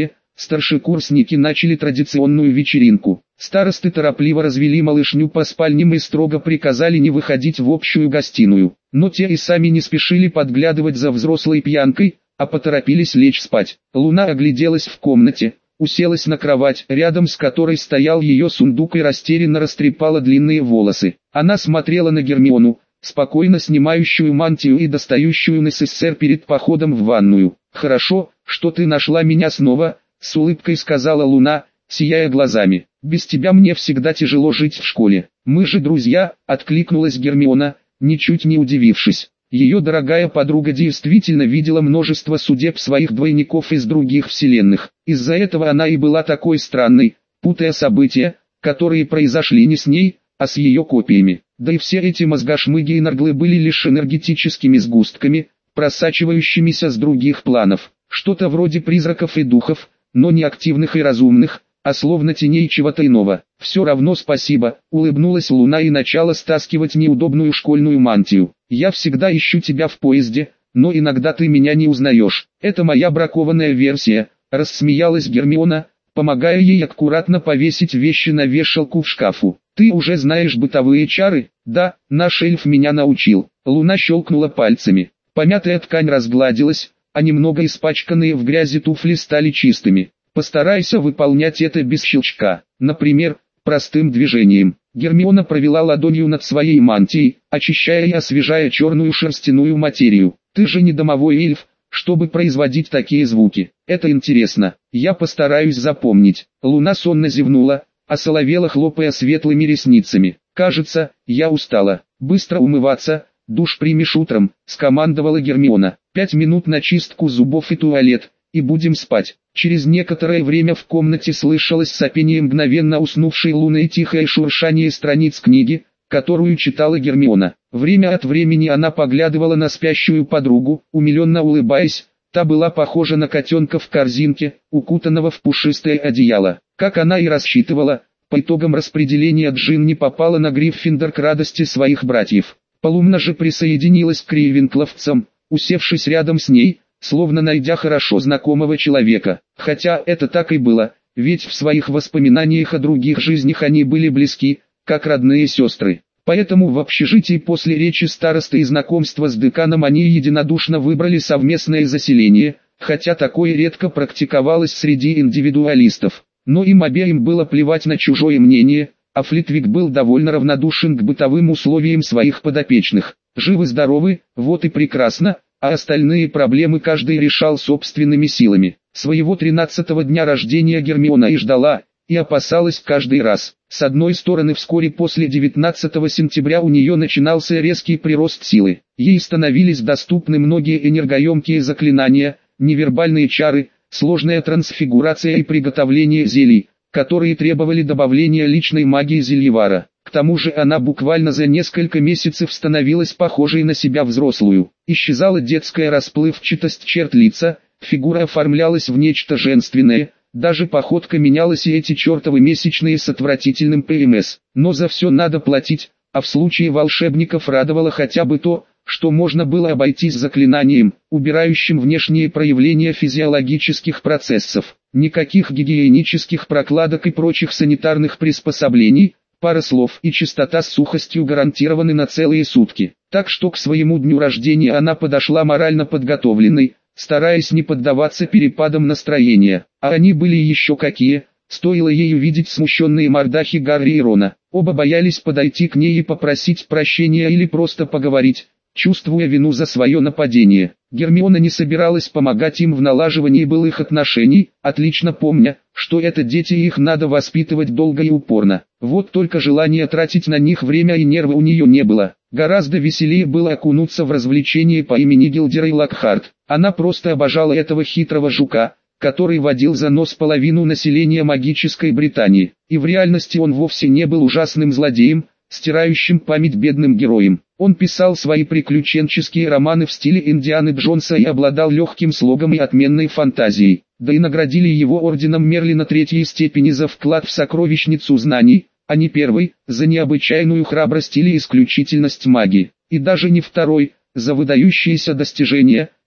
Старшекурсники начали традиционную вечеринку. Старосты торопливо развели малышню по спальням и строго приказали не выходить в общую гостиную. Но те и сами не спешили подглядывать за взрослой пьянкой, а поторопились лечь спать. Луна огляделась в комнате, уселась на кровать, рядом с которой стоял ее сундук, и растерянно растрепала длинные волосы. Она смотрела на Гермиону, спокойно снимающую мантию и достающую НССР перед походом в ванную. «Хорошо, что ты нашла меня снова», — с улыбкой сказала Луна, сияя глазами. «Без тебя мне всегда тяжело жить в школе. Мы же друзья», — откликнулась Гермиона, ничуть не удивившись. Ее дорогая подруга действительно видела множество судеб своих двойников из других вселенных. Из-за этого она и была такой странной, путая события, которые произошли не с ней, а с ее копиями. Да и все эти мозгошмыги и нарглы были лишь энергетическими сгустками, просачивающимися с других планов. Что-то вроде призраков и духов, но не активных и разумных, а словно теней чего-то иного. «Все равно спасибо», — улыбнулась Луна и начала стаскивать неудобную школьную мантию. «Я всегда ищу тебя в поезде, но иногда ты меня не узнаешь. Это моя бракованная версия», — рассмеялась Гермиона, помогая ей аккуратно повесить вещи на вешалку в шкафу. «Ты уже знаешь бытовые чары?» «Да, наш эльф меня научил». Луна щелкнула пальцами. Помятая ткань разгладилась, а немного испачканные в грязи туфли стали чистыми. «Постарайся выполнять это без щелчка, например, простым движением». Гермиона провела ладонью над своей мантией, очищая и освежая черную шерстяную материю. «Ты же не домовой эльф, чтобы производить такие звуки. Это интересно, я постараюсь запомнить». Луна сонно зевнула, осоловела, хлопая светлыми ресницами. «Кажется, я устала. Быстро умываться, душ примешь утром», — скомандовала Гермиона. 5 минут на чистку зубов и туалет, и будем спать». Через некоторое время в комнате слышалось сопение мгновенно уснувшей Луны и тихое шуршание страниц книги, которую читала Гермиона. Время от времени она поглядывала на спящую подругу, умиленно улыбаясь. Та была похожа на котенка в корзинке, укутанного в пушистое одеяло. Как она и рассчитывала, по итогам распределения Джин не попала на Гриффиндор к радости своих братьев. Полумна же присоединилась к рейвенкловцам, усевшись рядом с ней, словно найдя хорошо знакомого человека. Хотя это так и было, ведь в своих воспоминаниях о других жизнях они были близки, как родные сестры. Поэтому в общежитии после речи старосты и знакомства с деканом они единодушно выбрали совместное заселение, хотя такое редко практиковалось среди индивидуалистов. Но им обеим было плевать на чужое мнение, а Флитвик был довольно равнодушен к бытовым условиям своих подопечных. Живы-здоровы, вот и прекрасно, а остальные проблемы каждый решал собственными силами. Своего 13-го дня рождения Гермиона и ждала, и опасалась каждый раз. С одной стороны, вскоре после 19 сентября у нее начинался резкий прирост силы. Ей становились доступны многие энергоемкие заклинания, невербальные чары, сложная трансфигурация и приготовление зелий, которые требовали добавления личной магии зельевара. К тому же она буквально за несколько месяцев становилась похожей на себя взрослую. Исчезала детская расплывчатость черт лица, фигура оформлялась в нечто женственное, даже походка менялась, и эти чертовы месячные с отвратительным ПМС. Но за все надо платить, а в случае волшебников радовало хотя бы то, что можно было обойтись заклинанием, убирающим внешние проявления физиологических процессов. Никаких гигиенических прокладок и прочих санитарных приспособлений, пара слов и чистота с сухостью гарантированы на целые сутки. Так что к своему дню рождения она подошла морально подготовленной, стараясь не поддаваться перепадам настроения. А они были еще какие, стоило ей увидеть смущенные мордахи Гарри и Рона. Оба боялись подойти к ней и попросить прощения или просто поговорить, чувствуя вину за свое нападение. Гермиона не собиралась помогать им в налаживании былых отношений, отлично помня, что это дети и их надо воспитывать долго и упорно. Вот только желания тратить на них время и нервы у нее не было. Гораздо веселее было окунуться в развлечение по имени Гилдерей Локхарт. Она просто обожала этого хитрого жука, который водил за нос половину населения магической Британии. И в реальности он вовсе не был ужасным злодеем, стирающим память бедным героям. Он писал свои приключенческие романы в стиле Индианы Джонса и обладал легким слогом и отменной фантазией. Да и наградили его орденом Мерлина 3-й степени за вклад в сокровищницу знаний, а не 1-й, за необычайную храбрость или исключительность магии. И даже не 2-й, за выдающиеся достижения,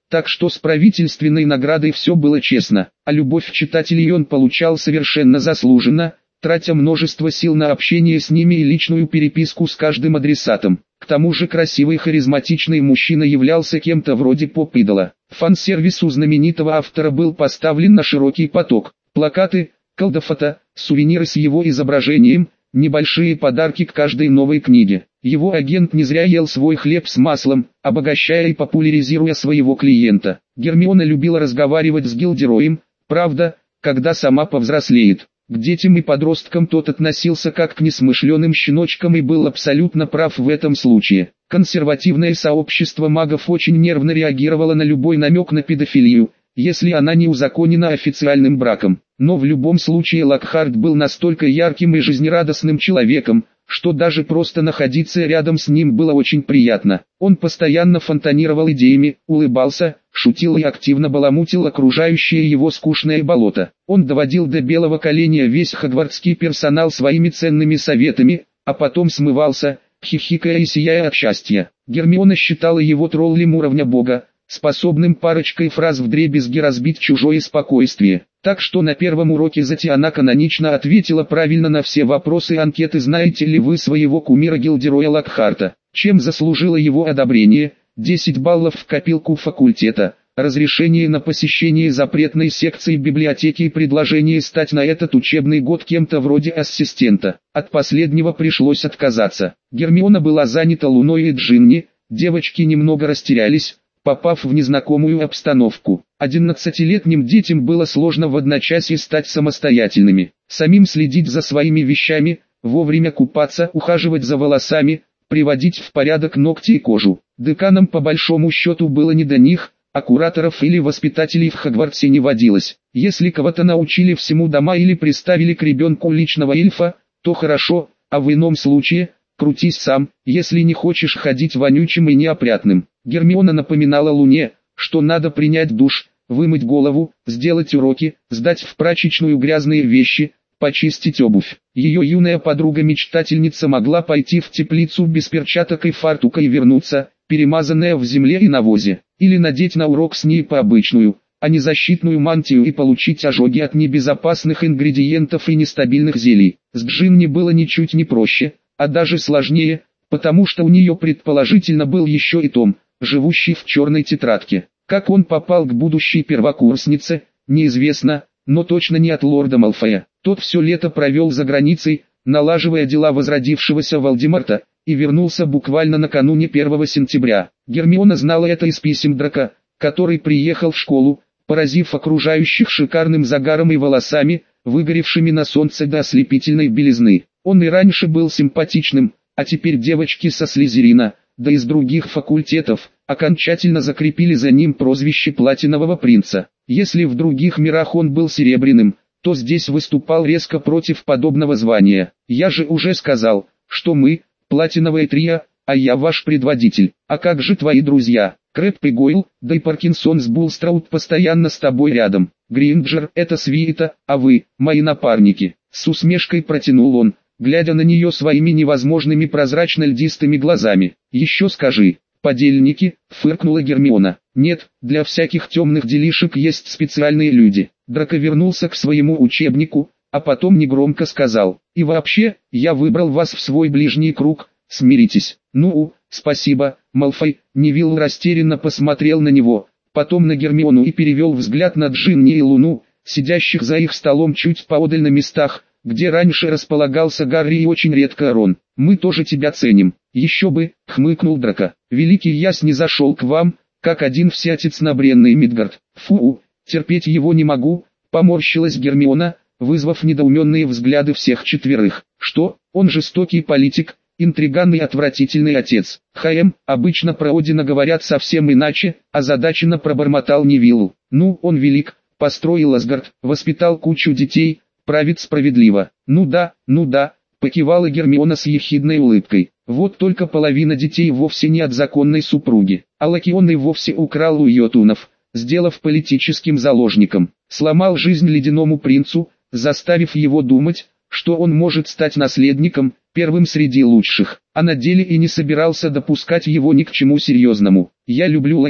Так что с правительственной наградой все было честно, а любовь читателей он получал совершенно заслуженно, тратя множество сил на общение с ними и личную переписку с каждым адресатом. К тому же красивый харизматичный мужчина являлся кем-то вроде поп-идола. Фан-сервис у знаменитого автора был поставлен на широкий поток. Плакаты, колдофото, сувениры с его изображением, небольшие подарки к каждой новой книге. Его агент не зря ел свой хлеб с маслом, обогащая и популяризируя своего клиента. Гермиона любила разговаривать с Гилдероем, правда, когда сама повзрослеет. К детям и подросткам тот относился как к несмышленым щеночкам и был абсолютно прав в этом случае. Консервативное сообщество магов очень нервно реагировало на любой намек на педофилию, если она не узаконена официальным браком. Но в любом случае Локхарт был настолько ярким и жизнерадостным человеком, что даже просто находиться рядом с ним было очень приятно. Он постоянно фонтанировал идеями, улыбался, шутил и активно баламутил окружающее его скучное болото. Он доводил до белого коленя весь хогвартский персонал своими ценными советами, а потом смывался, хихикая и сияя от счастья. Гермиона считала его троллем уровня бога, способным парочкой фраз вдребезги разбить чужое спокойствие. Так что на первом уроке Зати она канонично ответила правильно на все вопросы анкеты «Знаете ли вы своего кумира Гилдероя Локхарта?», чем заслужила его одобрение, 10 баллов в копилку факультета, разрешение на посещение запретной секции библиотеки и предложение стать на этот учебный год кем-то вроде ассистента. От последнего пришлось отказаться. Гермиона была занята Луной и Джинни, девочки немного растерялись, попав в незнакомую обстановку. 11-летним детям было сложно в одночасье стать самостоятельными, самим следить за своими вещами, вовремя купаться, ухаживать за волосами, приводить в порядок ногти и кожу. Деканам по большому счету было не до них, а кураторов или воспитателей в Хогвартсе не водилось. Если кого-то научили всему дома или приставили к ребенку личного эльфа, то хорошо, а в ином случае, крутись сам, если не хочешь ходить вонючим и неопрятным. Гермиона напоминала Луне, что надо принять душ, вымыть голову, сделать уроки, сдать в прачечную грязные вещи, почистить обувь. Ее юная подруга-мечтательница могла пойти в теплицу без перчаток и фартука и вернуться, перемазанная в земле и навозе, или надеть на урок с ней по обычную, а не защитную мантию и получить ожоги от небезопасных ингредиентов и нестабильных зелий. С Джинни было ничуть не проще, а даже сложнее, потому что у нее предположительно был еще и Том, живущий в черной тетрадке. Как он попал к будущей первокурснице, неизвестно, но точно не от лорда Малфоя. Тот все лето провел за границей, налаживая дела возродившегося Волдеморта, и вернулся буквально накануне 1 сентября. Гермиона знала это из писем Драко, который приехал в школу, поразив окружающих шикарным загаром и волосами, выгоревшими на солнце до ослепительной белизны. Он и раньше был симпатичным, а теперь девочки со Слизерина, да из других факультетов, окончательно закрепили за ним прозвище Платинового принца. Если в других мирах он был серебряным, то здесь выступал резко против подобного звания. Я же уже сказал, что мы, платиновое трио, а я ваш предводитель. А как же твои друзья? Крэб и Гойл, да и Паркинсон с Булстраут постоянно с тобой рядом. Гринджер — это свита, а вы, мои напарники. С усмешкой протянул он, глядя на нее своими невозможными прозрачно-льдистыми глазами. Еще скажи, подельники, фыркнула Гермиона. Нет, для всяких темных делишек есть специальные люди. Драко вернулся к своему учебнику, а потом негромко сказал: и вообще, я выбрал вас в свой ближний круг, смиритесь. Ну, спасибо, Малфой. Невилл растерянно посмотрел на него, потом на Гермиону и перевел взгляд на Джинни и Луну, сидящих за их столом чуть поодаль на местах, где раньше располагался Гарри и очень редко Рон. Мы тоже тебя ценим. Еще бы, хмыкнул Драко. Великий Яс не зашел к вам, как один всятец на бренный Мидгард. Фу, терпеть его не могу, поморщилась Гермиона, вызвав недоуменные взгляды всех четверых. Что, он жестокий политик, интриган и отвратительный отец. Обычно про Одина говорят совсем иначе, озадаченно пробормотал Невилл. Ну, он велик, построил Асгард, воспитал кучу детей, правит справедливо. Ну да, покивала Гермиона с ехидной улыбкой. Вот только половина детей вовсе не от законной супруги. А Лакион и вовсе украл у Йотунов, сделав политическим заложником. Сломал жизнь ледяному принцу, заставив его думать, что он может стать наследником, первым среди лучших, а на деле и не собирался допускать его ни к чему серьезному. Я люблю Лаки,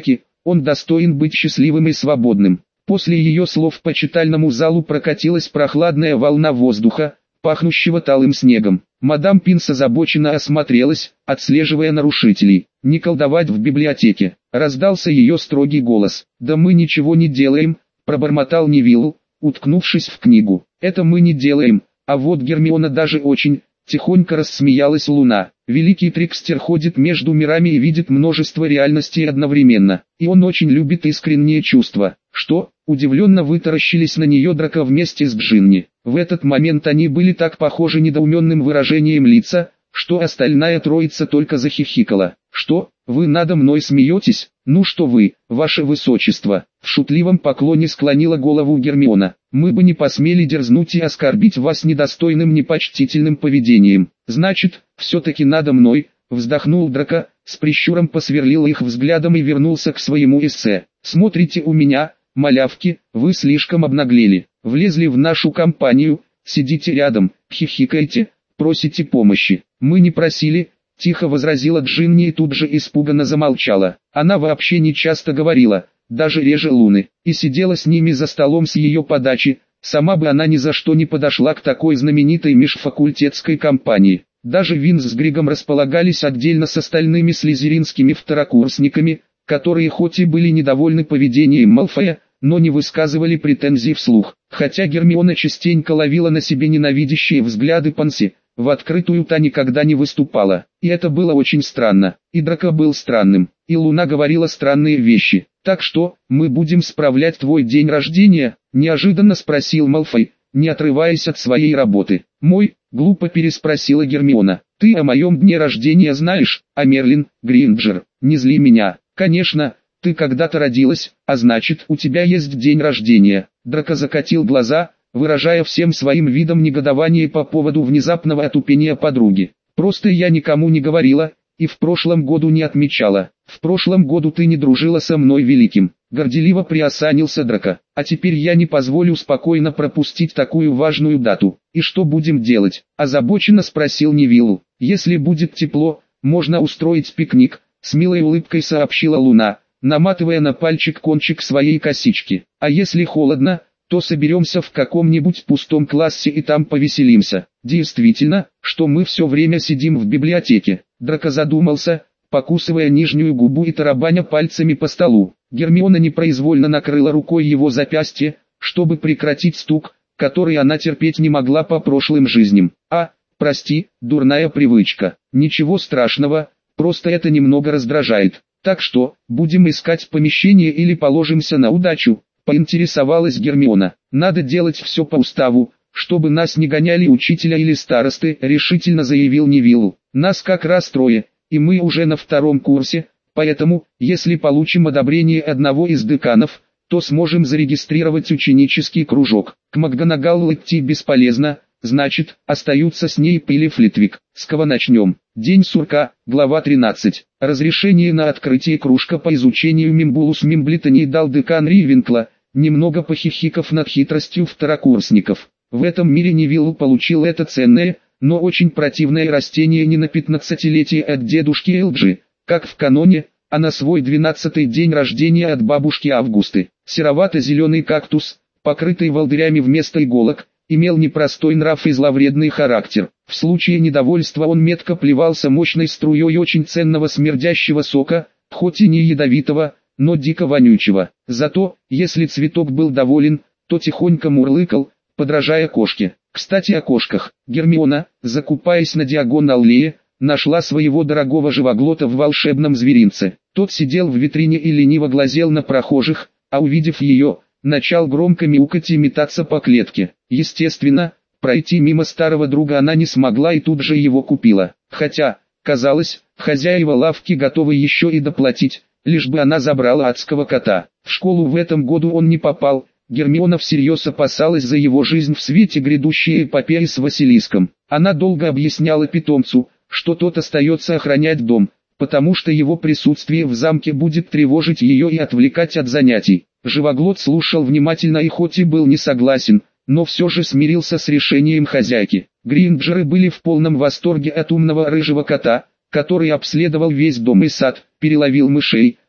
Он достоин быть счастливым и свободным. После ее слов по читальному залу прокатилась прохладная волна воздуха, пахнущего талым снегом. Мадам Пинс озабоченно осмотрелась, отслеживая нарушителей. «Не колдовать в библиотеке», — раздался ее строгий голос. «Да мы ничего не делаем», — пробормотал Невилл, уткнувшись в книгу. «Это мы не делаем, а вот Гермиона даже очень...» Тихонько рассмеялась Луна. «Великий трикстер ходит между мирами и видит множество реальностей одновременно. И он очень любит искренние чувства». «Что?» — удивленно вытаращились на нее Драко вместе с Джинни. В этот момент они были так похожи недоуменным выражением лица, что остальная троица только захихикала. «Что, вы надо мной смеетесь? Ну что вы, ваше высочество!» В шутливом поклоне склонила голову Гермиона. «Мы бы не посмели дерзнуть и оскорбить вас недостойным непочтительным поведением. Значит, все-таки надо мной», — вздохнул Драко, с прищуром посверлил их взглядом и вернулся к своему эссе. «Смотрите у меня, малявки, вы слишком обнаглели, влезли в нашу компанию, сидите рядом, хихикаете, просите помощи». «Мы не просили», — тихо возразила Джинни и тут же испуганно замолчала. Она вообще не часто говорила, даже реже Луны, и сидела с ними за столом с ее подачи. Сама бы она ни за что не подошла к такой знаменитой межфакультетской компании. Даже Винс с Григом располагались отдельно с остальными слизеринскими второкурсниками, которые хоть и были недовольны поведением Малфоя, но не высказывали претензий вслух. Хотя Гермиона частенько ловила на себе ненавидящие взгляды Панси, в открытую та никогда не выступала. И это было очень странно. И Драко был странным, и Луна говорила странные вещи. «Так что, мы будем справлять твой день рождения?» – неожиданно спросил Малфой, не отрываясь от своей работы. «Мой?» – глупо переспросила Гермиона. «Ты о моем дне рождения знаешь, а Мерлин, Гринджер, не зли меня». «Конечно, ты когда-то родилась, а значит, у тебя есть день рождения». Драко закатил глаза, выражая всем своим видом негодование по поводу внезапного отупения подруги. «Просто я никому не говорила, и в прошлом году не отмечала. В прошлом году ты не дружила со мной великим», — горделиво приосанился Драко. «А теперь я не позволю спокойно пропустить такую важную дату. И что будем делать?» — озабоченно спросил Невилл. «Если будет тепло, можно устроить пикник», — с милой улыбкой сообщила Луна, наматывая на пальчик кончик своей косички. «А если холодно, то соберемся в каком-нибудь пустом классе и там повеселимся». «Действительно, что мы все время сидим в библиотеке?» Драко задумался, покусывая нижнюю губу и тарабаня пальцами по столу. Гермиона непроизвольно накрыла рукой его запястье, чтобы прекратить стук, который она терпеть не могла по прошлым жизням. Прости, дурная привычка. Ничего страшного, просто это немного раздражает. Так что, будем искать помещение или положимся на удачу?» — поинтересовалась Гермиона. «Надо делать все по уставу, чтобы нас не гоняли учителя или старосты», — решительно заявил Невилл. «Нас как раз трое, и мы уже на втором курсе, поэтому, если получим одобрение одного из деканов, то сможем зарегистрировать ученический кружок. К МакГонагал идти бесполезно, значит, остаются с ней Пиль и Флитвик. С кого начнем?» День сурка, глава 13. Разрешение на открытие кружка по изучению Мимбулус Мимблитонии дал декан Ривенкла, немного похихикав над хитростью второкурсников. В этом мире Невилл получил это ценное, но очень противное растение не на 15-летие от дедушки Элджи, как в каноне, а на свой 12-й день рождения от бабушки Августы. Серовато-зеленый кактус, покрытый волдырями вместо иголок, имел непростой нрав и зловредный характер. В случае недовольства он метко плевался мощной струей очень ценного смердящего сока, хоть и не ядовитого, но дико вонючего. Зато, если цветок был доволен, то тихонько мурлыкал, подражая кошке. Кстати о кошках. Гермиона, закупаясь на Диагон-аллее, нашла своего дорогого живоглота в волшебном зверинце. Тот сидел в витрине и лениво глазел на прохожих, а увидев ее, начал громко мяукать и метаться по клетке. Естественно, пройти мимо старого друга она не смогла и тут же его купила. Хотя, казалось, хозяева лавки готовы еще и доплатить, лишь бы она забрала адского кота. В школу в этом году он не попал. Гермиона всерьез опасалась за его жизнь в свете грядущей эпопеи с Василиском. Она долго объясняла питомцу, что тот остается охранять дом, потому что его присутствие в замке будет тревожить ее и отвлекать от занятий. Живоглот слушал внимательно и хоть и был не согласен, но все же смирился с решением хозяйки. Гринджеры были в полном восторге от умного рыжего кота, который обследовал весь дом и сад, переловил мышей,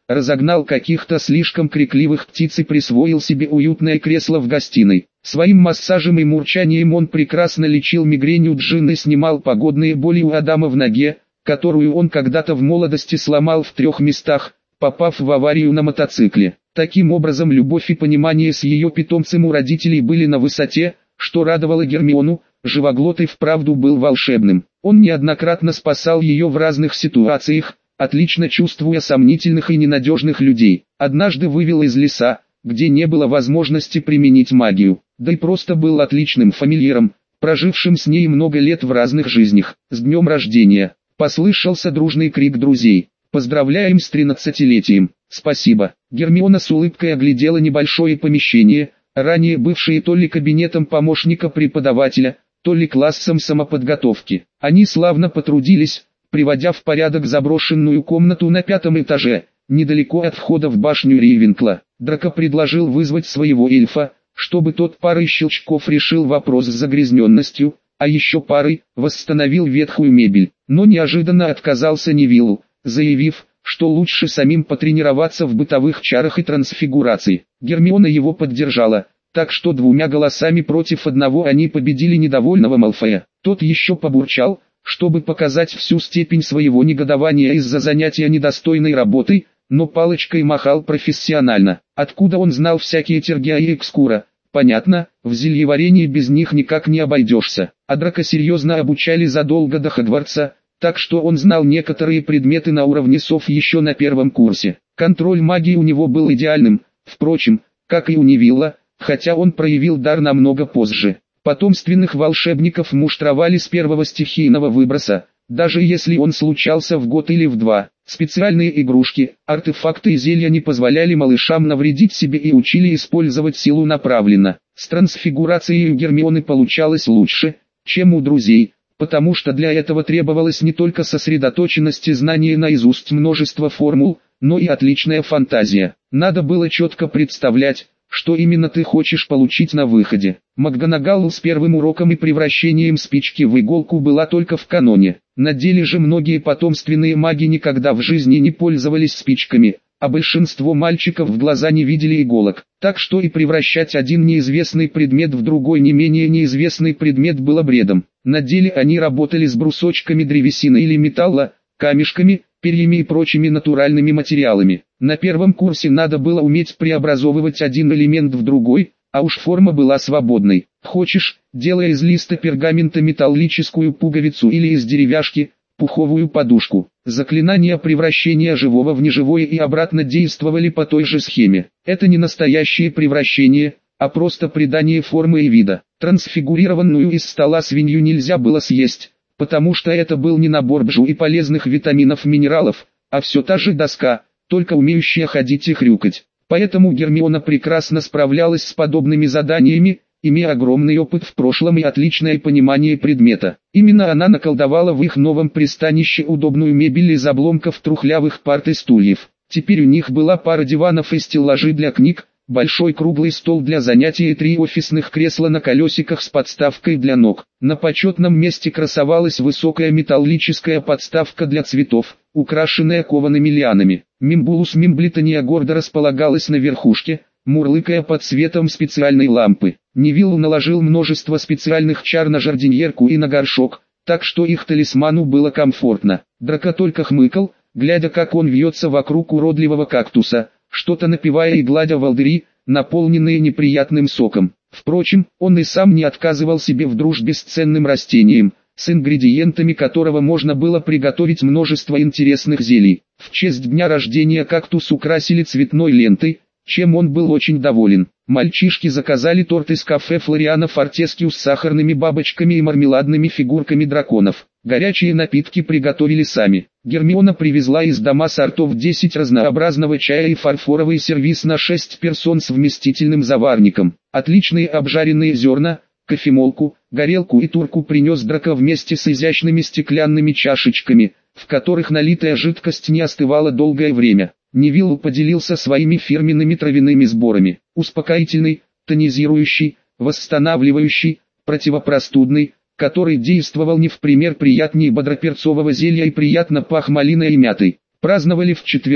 разогнал каких-то слишком крикливых птиц и присвоил себе уютное кресло в гостиной. Своим массажем и мурчанием он прекрасно лечил мигрень у Джин и снимал погодные боли у Адама в ноге, которую он когда-то в молодости сломал в 3 местах, попав в аварию на мотоцикле. Таким образом, любовь и понимание с ее питомцем у родителей были на высоте, что радовало Гермиону. Живоглот и вправду был волшебным. Он неоднократно спасал ее в разных ситуациях, отлично чувствуя сомнительных и ненадежных людей. Однажды вывел из леса, где не было возможности применить магию, да и просто был отличным фамильяром, прожившим с ней много лет в разных жизнях. «С днем рождения!» — послышался дружный крик друзей. «Поздравляем с 13-летием!» «Спасибо!» Гермиона с улыбкой оглядела небольшое помещение, ранее бывшее то ли кабинетом помощника преподавателя, то ли классом самоподготовки. Они славно потрудились, приводя в порядок заброшенную комнату на 5-м этаже, недалеко от входа в башню Рейвенкла. Драко предложил вызвать своего эльфа, чтобы тот парой щелчков решил вопрос с загрязненностью, а еще парой восстановил ветхую мебель. Но неожиданно отказался Невилл, заявив, что лучше самим потренироваться в бытовых чарах и трансфигурации. Гермиона его поддержала, так что 2 голосами против 1 они победили недовольного Малфоя. Тот еще побурчал, чтобы показать всю степень своего негодования из-за занятия недостойной работой, но палочкой махал профессионально. Откуда он знал всякие тергиа и экскура? Понятно, в зельеварении без них никак не обойдешься. А Драко серьезно обучали задолго до Хогвартса, так что он знал некоторые предметы на уровне сов еще на 1-м курсе. Контроль магии у него был идеальным, впрочем, как и у Невилла, хотя он проявил дар намного позже. Потомственных волшебников муштровали с 1-го стихийного выброса, даже если он случался в год или в 2. Специальные игрушки, артефакты и зелья не позволяли малышам навредить себе и учили использовать силу направленно. С трансфигурацией у Гермионы получалось лучше, чем у друзей, потому что для этого требовалось не только сосредоточенность и знание наизусть множества формул, но и отличная фантазия. Надо было четко представлять, что именно ты хочешь получить на выходе. МакГонагал с 1-м уроком и превращением спички в иголку была только в каноне. На деле же многие потомственные маги никогда в жизни не пользовались спичками, а большинство мальчиков в глаза не видели иголок. Так что и превращать один неизвестный предмет в другой не менее неизвестный предмет было бредом. На деле они работали с брусочками древесины или металла, камешками, перьями и прочими натуральными материалами. На 1-м курсе надо было уметь преобразовывать один элемент в другой, а уж форма была свободной. Хочешь, делай из листа пергамента металлическую пуговицу или из деревяшки пуховую подушку. Заклинания превращения живого в неживое и обратно действовали по той же схеме. Это не настоящее превращение, а просто придание формы и вида. Трансфигурированную из стола свинью нельзя было съесть, потому что это был не набор бжу и полезных витаминов-минералов, а все та же доска, только умеющая ходить и хрюкать. Поэтому Гермиона прекрасно справлялась с подобными заданиями, имея огромный опыт в прошлом и отличное понимание предмета. Именно она наколдовала в их новом пристанище удобную мебель из обломков трухлявых парт и стульев. Теперь у них была пара диванов и стеллажи для книг, большой круглый стол для занятий и 3 офисных кресла на колесиках с подставкой для ног. На почетном месте красовалась высокая металлическая подставка для цветов, украшенная коваными лианами. Мимбулус Мимблитония гордо располагалась на верхушке, мурлыкая под светом специальной лампы. Невилл наложил множество специальных чар на жардиньерку и на горшок, так что их талисману было комфортно. Драко только хмыкал, глядя как он вьется вокруг уродливого кактуса, что-то напевая и гладя волдыри, наполненные неприятным соком. Впрочем, он и сам не отказывал себе в дружбе с ценным растением, с ингредиентами которого можно было приготовить множество интересных зелий. В честь дня рождения кактус украсили цветной лентой, чем он был очень доволен. Мальчишки заказали торт из кафе Флориана Фортескью с сахарными бабочками и мармеладными фигурками драконов. Горячие напитки приготовили сами. Гермиона привезла из дома сортов 10 разнообразного чая и фарфоровый сервиз на 6 персон с вместительным заварником. Отличные обжаренные зерна, кофемолку, горелку и турку принес Драко вместе с изящными стеклянными чашечками, в которых налитая жидкость не остывала долгое время. Невилл поделился своими фирменными травяными сборами. Успокоительный, тонизирующий, восстанавливающий, противопростудный, который действовал не в пример приятнее бодроперцового зелья и приятно пах малиной и мятой. Праздновали вчетвером,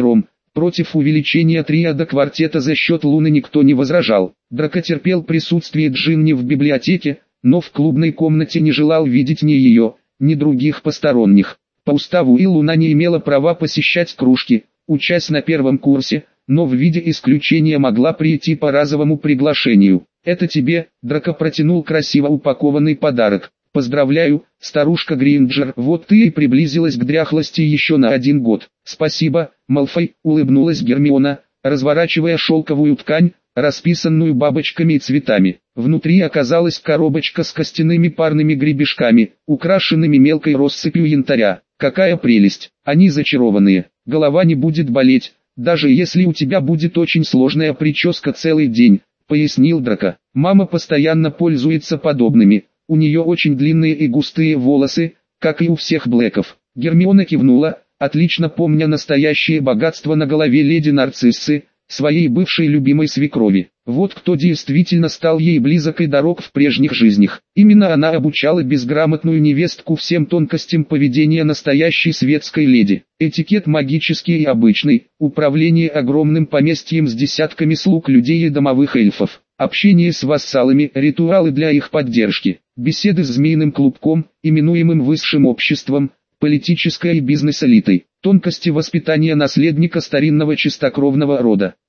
Против увеличения триада квартета за счет Луны никто не возражал. Драко терпел присутствие Джинни в библиотеке, но в клубной комнате не желал видеть ни ее, ни других посторонних. По уставу и Луна не имела права посещать кружки, учась на первом курсе, но в виде исключения могла прийти по разовому приглашению. «Это тебе», — Драко протянул красиво упакованный подарок. «Поздравляю, старушка Гринджер, вот ты и приблизилась к дряхлости еще на 1 год». «Спасибо, Малфой», — улыбнулась Гермиона, разворачивая шелковую ткань, расписанную бабочками и цветами. Внутри оказалась коробочка с костяными парными гребешками, украшенными мелкой россыпью янтаря. «Какая прелесть! Они зачарованные, голова не будет болеть, даже если у тебя будет очень сложная прическа целый день», — пояснил Драко. «Мама постоянно пользуется подобными, у нее очень длинные и густые волосы, как и у всех Блэков». Гермиона кивнула, отлично помня настоящее богатство на голове леди Нарциссы, своей бывшей любимой свекрови. Вот кто действительно стал ей близок и дорог в прежних жизнях. Именно она обучала безграмотную невестку всем тонкостям поведения настоящей светской леди. Этикет магический и обычный, управление огромным поместьем с десятками слуг людей и домовых эльфов, общение с вассалами, ритуалы для их поддержки, беседы с змеиным клубком, именуемым высшим обществом, политической и бизнес-элитой, тонкости воспитания наследника старинного чистокровного рода.